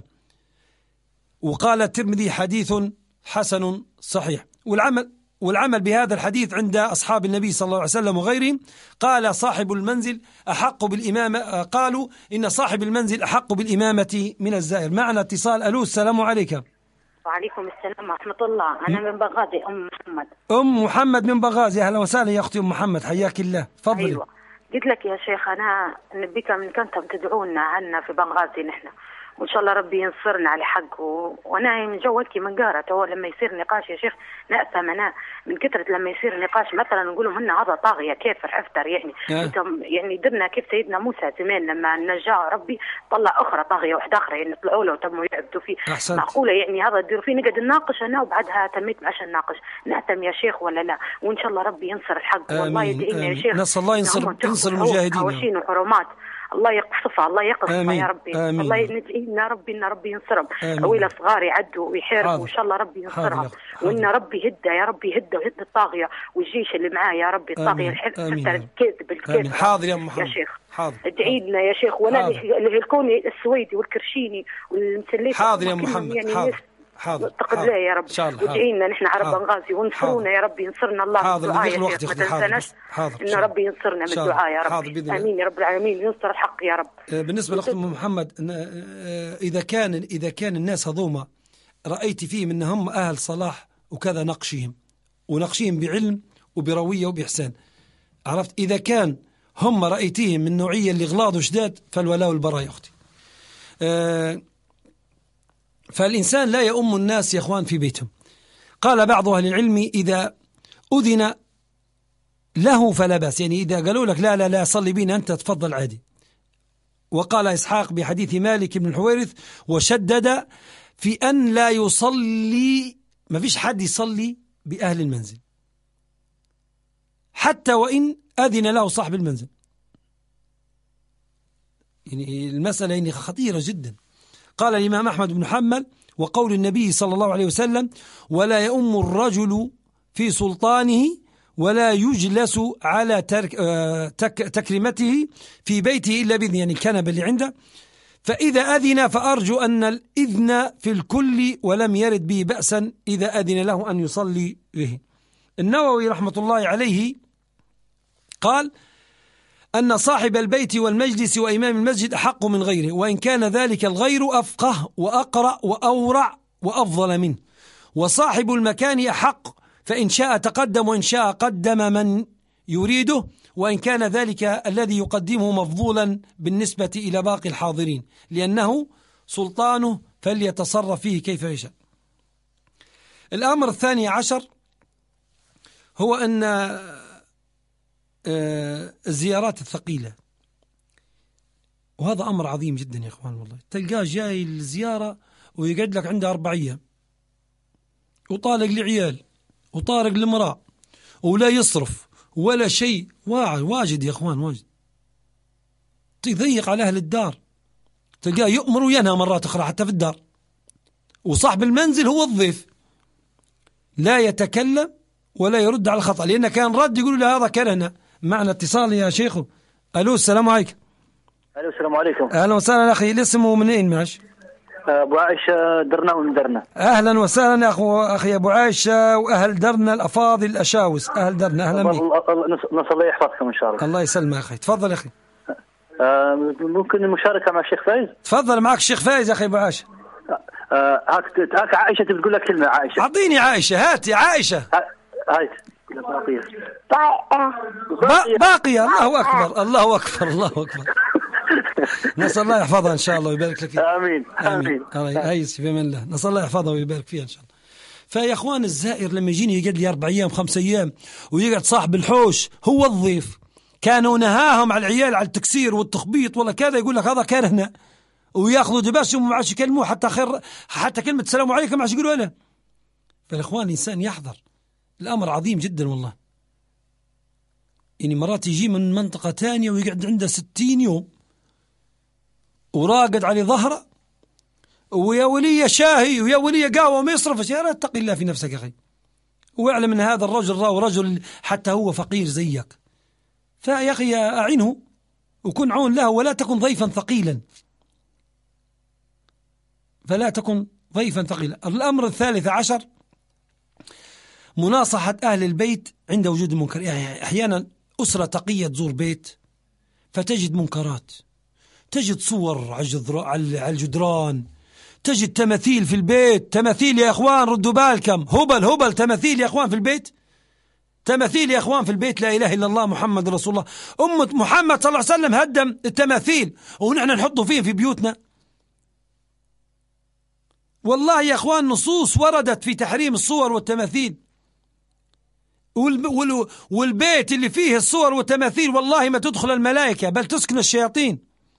وقال الترمذي حديث حسن صحيح. والعمل بهذا الحديث عند أصحاب النبي صلى الله عليه وسلم وغيرهم. قال صاحب المنزل أحق بالإمامة، قالوا إن صاحب المنزل أحق بالإمامة من الزائر. معنا اتصال. ألو، السلام عليكم. وعليكم السلام ورحمة الله. أنا من بغازي أم محمد. أم محمد من بغازي، أهلا وسهلا يا أختي أم محمد، حياك الله، تفضلي. أيوة. قلت لك يا شيخ أنا نبيك من كنتم تدعونا عنا في بغازي نحن، وإن شاء الله ربي ينصرنا على حق. وأنا من جوتي من قارة، هو لما يصير نقاش يا شيخ نأثم أنا من كثرة لما يصير نقاش مثلا نقولهم هن هذا طاغية كيف أفتر يعني درنا كيف سيدنا موسى زمان لما نجاه ربي طلع أخرى طاغية واحدة أخرى يعني طلعوا له وتموا يعبدوا فيه. معقولة يعني هذا تديروا فيه نقعد نناقش أنا وبعدها تميت عشان نناقش نأثم يا شيخ ولا لا؟ وإن شاء الله ربي ينصر الحق. والله يدعينا يا شيخ، نسأل الله ينصر المجاهدين. حواشين وحرمات الله يقصفها، الله يقصفها يا ربي. الله ندعينا ربي إن ربي ينصرهم. أولا صغار يعدوا ويحاربوا وإن شاء الله ربي ينصرهم، وإن ربي يهدى يا ربي، يهدى الطاغية والجيش اللي معاه يا ربي، الطاغية الكذب الكذب. حاضر يا محمد يا شيخ، حاضر. ادعي لنا يا شيخ. ولا اللي الكوني السويدي والكرشيني والمسليف. حاضر يا محمد، يعني حاضر. تقبل يا رب، وادعي لنا نحن عرب بنغازي وانصرونا يا رب، ينصرنا الله. حاضر بالدعاء يا شيخ، ما تنسناش إن ربي ينصرنا بالدعاء يا رب. آمين يا رب العالمين، ينصر الحق يا رب. بالنسبة لأخت محمد، إذا كان الناس هذوما رأيت فيهم إن هم أهل صلاح وكذا، ونقشيهم بعلم وبروية وبإحسان، عرفت؟ إذا كان هم رأيتيهم من نوعية اللي غلاظ وشداد فالولاء والبراء يا أختي. فالإنسان لا يؤم الناس يا أخوان في بيتهم. قال بعض أهل العلم إذا أذن له فلا بأس، يعني إذا قالوا لك لا صلي بينا أنت تفضل عادي. وقال إسحاق بحديث مالك بن الحويرث وشدد في أن لا يصلي، ما فيش حد يصلي بأهل المنزل حتى وإن أذن له صاحب المنزل. يعني المسألة يعني خطيرة جدا. قال الإمام أحمد بن حنبل وقول النبي صلى الله عليه وسلم: ولا يؤم الرجل في سلطانه ولا يجلس على تكريمته في بيته إلا بإذن، يعني كنبة اللي عنده. فإذا أذن فأرجو أن الإذن في الكل ولم يرد به بأسا إذا أذن له أن يصلي به. النووي رحمة الله عليه قال أن صاحب البيت والمجلس وإمام المسجد أحق من غيره، وإن كان ذلك الغير أفقه وأقرأ وأورع وأفضل منه، وصاحب المكان أحق، فإن شاء تقدم وإن شاء قدم من يريده، وإن كان ذلك الذي يقدمه مفضولا بالنسبة إلى باقي الحاضرين، لأنه سلطانه فليتصرف فيه كيف يشاء. الأمر 12 هو أن الزيارات الثقيلة، وهذا أمر عظيم جدا يا إخوان. والله تلقاه جاي الزيارة ويقعد لك عنده 4 أيام وطالق لعيال وطارق لمرأة ولا يصرف ولا شيء. واجد يا إخوان، واجد. تضيق على أهل الدار، تلقاه يؤمر وينهى مرات أخرى حتى في الدار، وصاحب المنزل هو الضيف لا يتكلم ولا يرد على الخطأ، لأنه كان رد يقول له هذا كرهنا. معنا اتصال يا شيخ. ألو، السلام عليكم. الو السلام عليكم. اهلا وسهلا اخي، الاسم ومن اين معش؟ ابو عائشه درنا ومن درنا. اهلا وسهلا يا اخي ابو عائشه واهل درنا الافاضل الاشاوس، اهل درنا اهلا بك. نسال الله يحفظكم ان شاء الله. الله يسلمك اخي، تفضل يا اخي. ممكن المشاركه مع الشيخ فايز؟ تفضل معك الشيخ فايز يا اخي ابو عائشه. هاك عائشه تقول لك كلمه. عائشه اعطيني عائشه، هات يا عائشه. هاي باقيه. الله اكبر الله اكبر الله اكبر. نسال الله يحفظها ان شاء الله ويبارك لك فيها. امين امين. هايس في امان الله، نسال الله يحفظها ويبارك فيها ان شاء الله. فيا اخوان الزائر لما يجيني يقعد لي 4 أيام 5 أيام ويقعد صاحب الحوش هو الضيف، كانوا نهاهم على العيال على التكسير والتخبيط ولا كذا، يقول لك هذا كرهنا وياخذوا دباسهم وما عادش يكلموه حتى كلمه السلام عليكم ما عادش يقولوا له. فالاخوان الانسان يحذر، الامر عظيم جدا والله. يعني مرات يجي من منطقه ثانيه ويقعد عنده 60 يوم وراقد على ظهره ويا ولي شاهي ويا ولي قهوه وما يصرفش. يا ريت اتقي الله في نفسك يا اخي، واعلم ان هذا الرجل رجل حتى هو فقير زيك. فيا اخي اعنه وكن عون له ولا تكن ضيفا ثقيلا، فلا تكن ضيفا ثقيلا. الامر 13 مناصحة أهل البيت عند وجود المنكر. يعني أحيانا أسرة تقية تزور بيت فتجد منكرات، تجد صور على الجدران، تجد تماثيل في البيت. تماثيل يا إخوان، ردوا بالكم، هبل تماثيل يا إخوان في البيت، تماثيل يا إخوان في البيت. لا إله إلا الله محمد رسول الله. أمة محمد صلى الله عليه وسلم هدم التماثيل ونحن نحطه فيه في بيوتنا. والله يا إخوان نصوص وردت في تحريم الصور والتماثيل، والبيت اللي فيه الصور والتماثيل والله ما تدخل الملائكة بل تسكن الشياطين.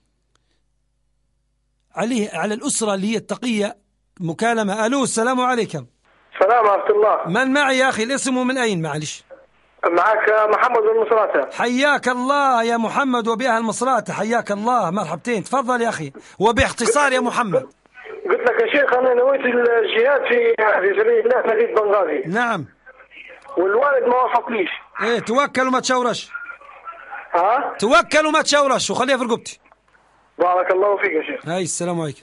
على الأسرة اللي هي التقية مكالمة. ألو السلام عليكم. السلام ورحمة الله. من معي يا أخي؟ الاسم ومن أين؟ معلش. معك محمد بن مصراتة. حياك الله يا محمد وبأهل مصراتة، حياك الله، مرحبتين. تفضل يا أخي وباختصار يا محمد. قلت لك يا شيخ أنا نويت الجهاد في سبيل الله في مدينة بنغازي. نعم. والوالد ما وافقنيش. ايه توكل وما تشورش. ها؟ توكل وما تشورش وخليها في رقبتي. بارك الله فيك يا شيخ. هاي السلام عليكم.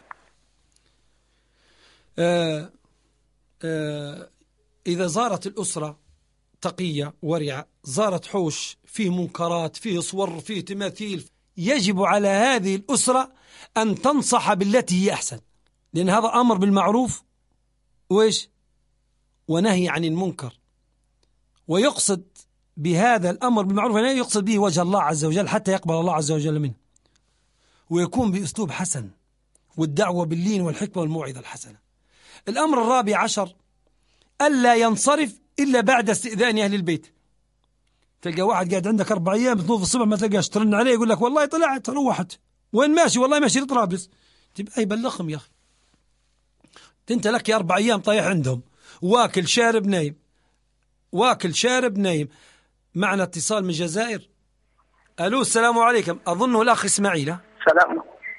إذا زارت الأسرة تقية ورعة، زارت حوش فيه منكرات، فيه صور، فيه تماثيل، يجب على هذه الأسرة أن تنصح بالتي هي أحسن، لأن هذا أمر بالمعروف وإيش ونهي عن المنكر. ويقصد بهذا الأمر بالمعروف ونهي يقصد به وجه الله عز وجل حتى يقبل الله عز وجل منه، ويكون بأسلوب حسن، والدعوة باللين والحكمة والموعظة الحسنة. الأمر 14 ألا ينصرف إلا بعد استئذان أهل البيت. تلقى واحد قاعد عندك 4 أيام تنوض الصبح ما تلقاش، ترن عليه يقول لك والله طلعت روحت، وين ماشي؟ والله ماشي لطرابلس. تبقى يبلغهم يا أخي، أنت لك 4 أيام طايح عندهم واكل شارب نايم، واكل شارب نايم. معنا اتصال من الجزائر. ألو السلام عليكم، أظنه الأخ إسماعيل. سلام.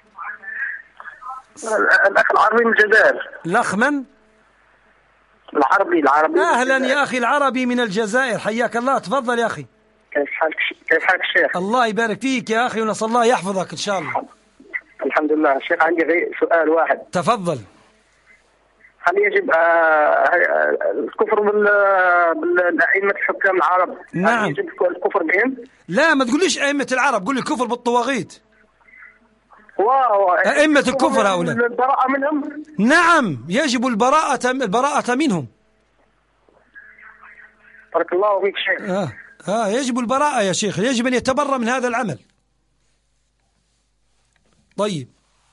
الأخ العربي من الجزائر. الأخ من؟ العربي. أهلا يا أخي العربي من الجزائر، حياك الله. تفضل يا أخي. كيف حالك الشيخ؟ الله يبارك فيك يا أخي ونسأل الله يحفظك إن شاء الله. الحمد لله. الشيخ عندي سؤال واحد. تفضل. هل يجب الكفر بالأئمة الحكام العرب؟ نعم. هل يجب الكفر بهم؟ لا ما تقوليش أئمة العرب، قول لي الكفر بالطواغيت. أئمة الكفر هؤلاء البراءة منهم. نعم يجب البراءة منهم. بارك الله فيك شيخ. يجب البراءة يا شيخ، يجب أن يتبرأ من هذا العمل. طيب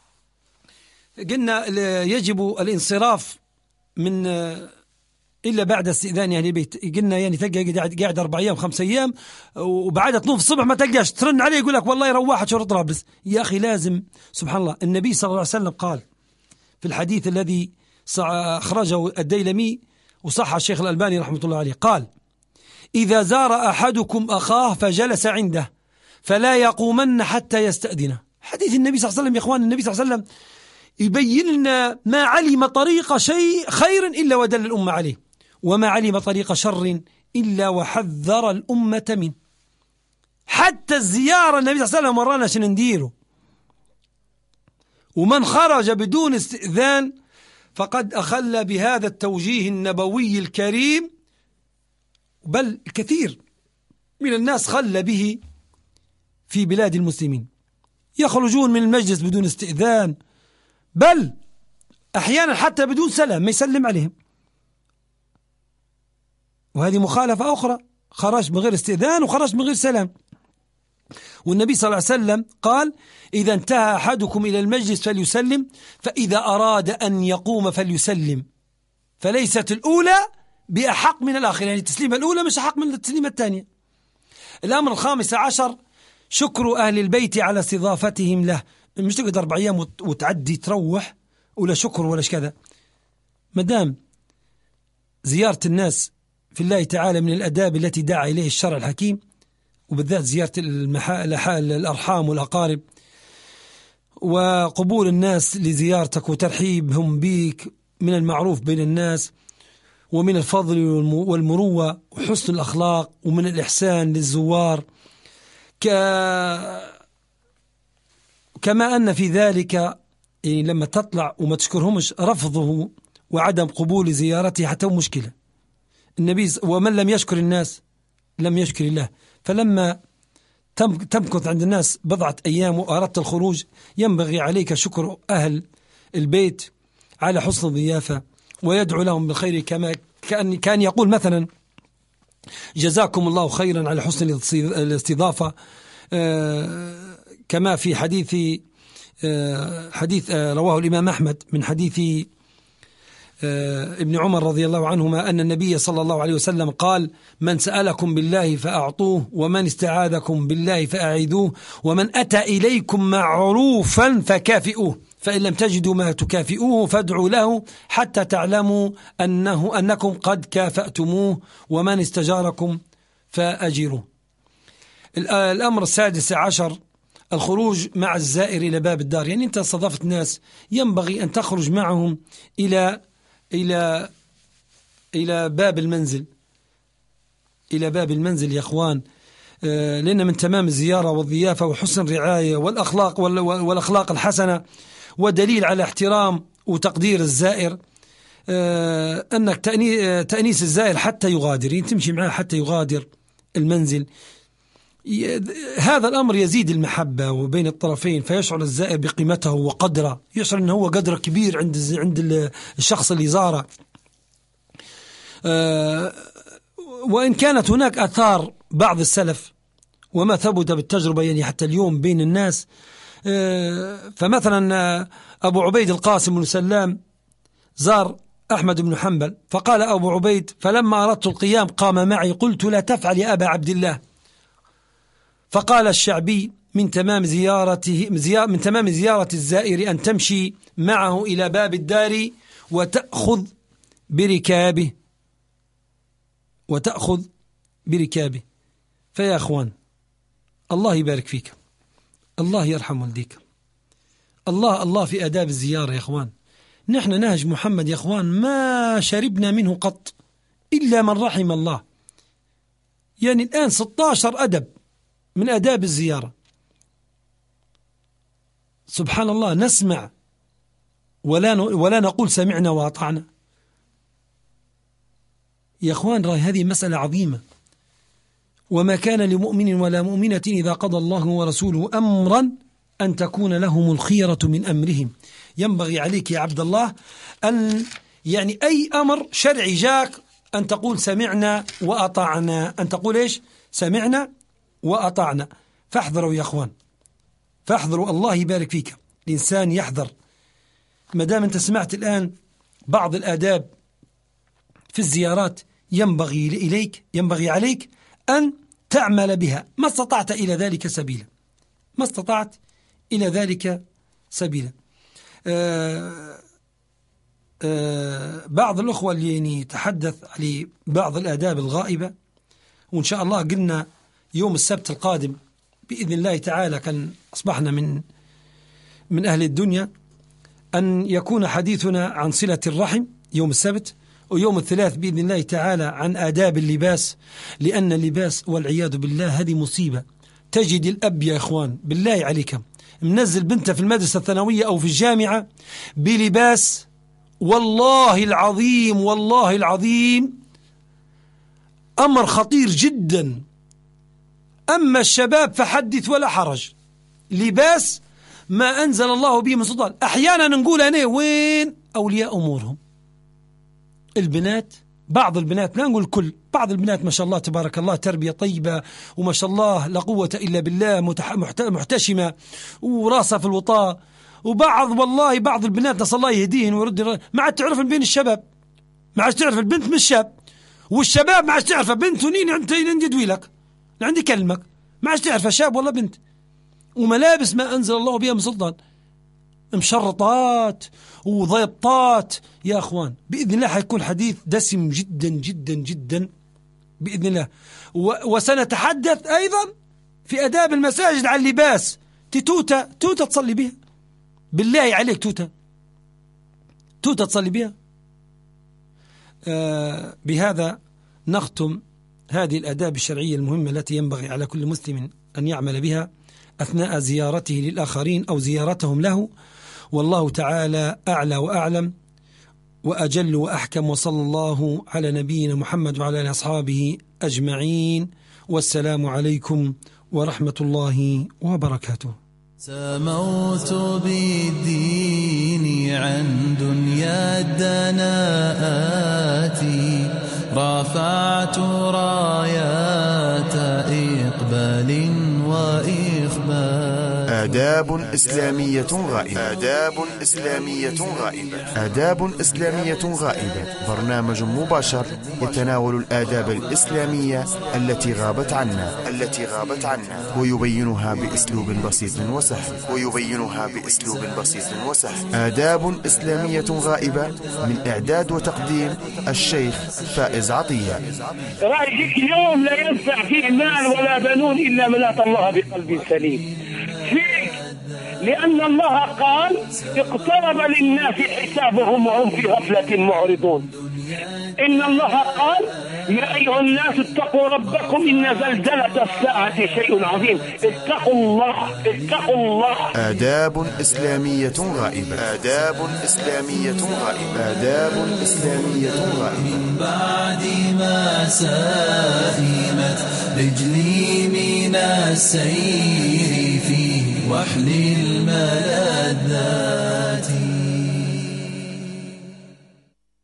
قلنا يجب الانصراف من إلا بعد استئذان أهل البيت. قلنا يعني تلقى قاعد 4 أيام 5 أيام وبعدها تنوض الصبح ما تلقاش، ترن عليه يقول لك والله روحت شرط طرابلس. يا أخي لازم، سبحان الله، النبي صلى الله عليه وسلم قال في الحديث الذي أخرجه الديلمي وصح الشيخ الألباني رحمة الله عليه، قال إذا زار أحدكم أخاه فجلس عنده فلا يقومن حتى يستأذنه. حديث النبي صلى الله عليه وسلم يا إخوان. النبي صلى الله عليه وسلم يبين لنا ما علم طريق شيء خير إلا ودل الأمة عليه، وما علم طريق شر إلا وحذر الأمة منه. حتى الزيارة النبي صلى الله عليه وسلم ورانا شنو نديره. ومن خرج بدون استئذان فقد أخل بهذا التوجيه النبوي الكريم، بل كثير من الناس خل به في بلاد المسلمين، يخرجون من المجلس بدون استئذان، بل أحيانا حتى بدون سلام، ما يسلم عليهم. وهذه مخالفة أخرى، خرج من غير استئذان وخرج من غير سلام. والنبي صلى الله عليه وسلم قال: إذا انتهى أحدكم إلى المجلس فليسلم، فإذا أراد أن يقوم فليسلم، فليست الأولى بأحق من الآخر، يعني التسليمة الأولى مش أحق من التسليمة الثانية. الأمر 15 شكر أهل البيت على استضافتهم له. مش تقعد 4 أيام وتعدي تروح ولا شكر ولا كذا. مدام زيارة الناس في الله تعالى من الأداب التي دعا إليه الشرع الحكيم، وبالذات زيارة الأرحام والأقارب، وقبول الناس لزيارتك وترحيبهم بك من المعروف بين الناس، ومن الفضل والمروة وحسن الأخلاق، ومن الإحسان للزوار، كما أن في ذلك يعني لما تطلع وما تشكرهمش رفضه وعدم قبول زيارته حتى مشكلة. النبي: ومن لم يشكر الناس لم يشكر الله. فلما تمكث عند الناس 4 أيام وأردت الخروج، ينبغي عليك شكر أهل البيت على حسن الضيافة، ويدعو لهم بالخير، كان يقول مثلا: جزاكم الله خيرا على حسن الاستضافة، كما في حديث رواه الإمام أحمد من حديث ابن عمر رضي الله عنهما أن النبي صلى الله عليه وسلم قال: من سألكم بالله فأعطوه، ومن استعاذكم بالله فأعيذوه، ومن أتى إليكم معروفا فكافئوه، فإن لم تجدوا ما تكافئوه فادعوا له حتى تعلموا أنكم قد كافأتموه، ومن استجاركم فأجيروه. الأمر 16 الخروج مع الزائر إلى باب الدار. يعني أنت استضافت ناس، ينبغي أن تخرج معهم إلى باب المنزل، إلى باب المنزل يا أخوان، لأن من تمام الزيارة والضيافة وحسن الرعاية والأخلاق الحسنة، ودليل على احترام وتقدير الزائر أنك تأنيس الزائر حتى يغادر، يعني تمشي معه حتى يغادر المنزل. هذا الأمر يزيد المحبة وبين الطرفين، فيشعر الزائر بقيمته وقدره، يشعر أنه هو قدر كبير عند الشخص اللي زاره. وإن كانت هناك أثار بعض السلف وما ثبت بالتجربة يعني حتى اليوم بين الناس، فمثلا أبو عبيد القاسم بن سلام زار أحمد بن حنبل، فقال أبو عبيد: فلما أردت القيام قام معي، قلت: لا تفعل يا أبا عبد الله. فقال الشعبي: من تمام زيارة الزائر أن تمشي معه إلى باب الدار وتأخذ بركابه. فيا أخوان، الله يبارك فيك، الله يرحم والديك، الله في آداب الزيارة يا أخوان. نحن نهج محمد يا أخوان ما شربنا منه قط إلا من رحم الله. يعني الآن 16 أدب من آداب الزيارة، سبحان الله، نسمع ولا نقول سمعنا وأطعنا. يا أخوان هذه مسألة عظيمة، وما كان لمؤمن ولا مؤمنة إذا قضى الله ورسوله أمرا أن تكون لهم الخيرة من أمرهم. ينبغي عليك يا عبد الله أن يعني أي أمر شرعي جاك أن تقول سمعنا وأطعنا، أن تقول إيش؟ سمعنا وأطعنا. فاحذروا يا أخوان، فاحذروا، الله يبارك فيك. الإنسان يحذر، ما دام أنت سمعت الآن بعض الآداب في الزيارات، ينبغي عليك أن تعمل بها ما استطعت إلى ذلك سبيلا. بعض الأخوة اللي يعني تحدث على بعض الآداب الغائبة، وإن شاء الله قلنا يوم السبت القادم بإذن الله تعالى كان أصبحنا من أهل الدنيا، أن يكون حديثنا عن صلة الرحم يوم السبت، ويوم الثلاث بإذن الله تعالى عن آداب اللباس، لأن اللباس والعياذ بالله هذه مصيبة. تجد الأب يا إخوان بالله عليكم منزل بنته في المدرسة الثانوية أو في الجامعة بلباس، والله العظيم والله العظيم أمر خطير جدا. أما الشباب فحدث ولا حرج، لباس ما أنزل الله به من سلطان. أحيانا نقول أنا وين أولياء أمورهم؟ البنات، بعض البنات، لا نقول كل، بعض البنات ما شاء الله تبارك الله تربية طيبة وما شاء الله لا قوة إلا بالله، محتشمة وراسها في الوطاء. وبعض والله بعض البنات نسأل الله يهديهن ويرد، ما عاد تعرف بين الشباب، ما عاد تعرف البنت من الشاب، والشباب ما عاد تعرف بنت ونين عندي دويلك عندي كلمك، ما عاد تعرف شاب ولا بنت. وملابس ما أنزل الله بها من سلطان، مشرطات وضيطات. يا أخوان بإذن الله حيكون حديث دسم جدا جدا جدا بإذن الله. وسنتحدث أيضا في أداب المساجد عن اللباس. توتة تصلي بها؟ بالله عليك توتة تصلي بها؟ بهذا نختم هذه الأداب الشرعية المهمة التي ينبغي على كل مسلم أن يعمل بها أثناء زيارته للآخرين أو زيارتهم له. والله تعالى أعلى وأعلم وأجل وأحكم، وصلى الله على نبينا محمد وعلى آله أصحابه أجمعين، والسلام عليكم ورحمة الله وبركاته. سموت بالدين عن دنيا الدناءات، رفعت رايات إقبال وإخبار. آداب إسلامية غائبة. آداب إسلامية غائبة. آداب إسلامية غائبة، برنامج مباشر يتناول الآداب الإسلامية التي غابت عنا ويبينها بأسلوب بسيط وسهل. آداب إسلامية غائبة من إعداد وتقديم الشيخ فائز عطية. رأيك اليوم لا ينفع فيه مال ولا بنون إلا من أتى الله بقلب سليم. فيك لأن الله قال اقترب للناس حسابهم وهم في غفلة معرضون. إن الله قال يا أيها الناس اتقوا ربكم إن زلزلة الساعة شيء عظيم. اتقوا الله. آداب إسلامية غائبة. من بعد ما سئمت رجلي من السير في وحل الملذات.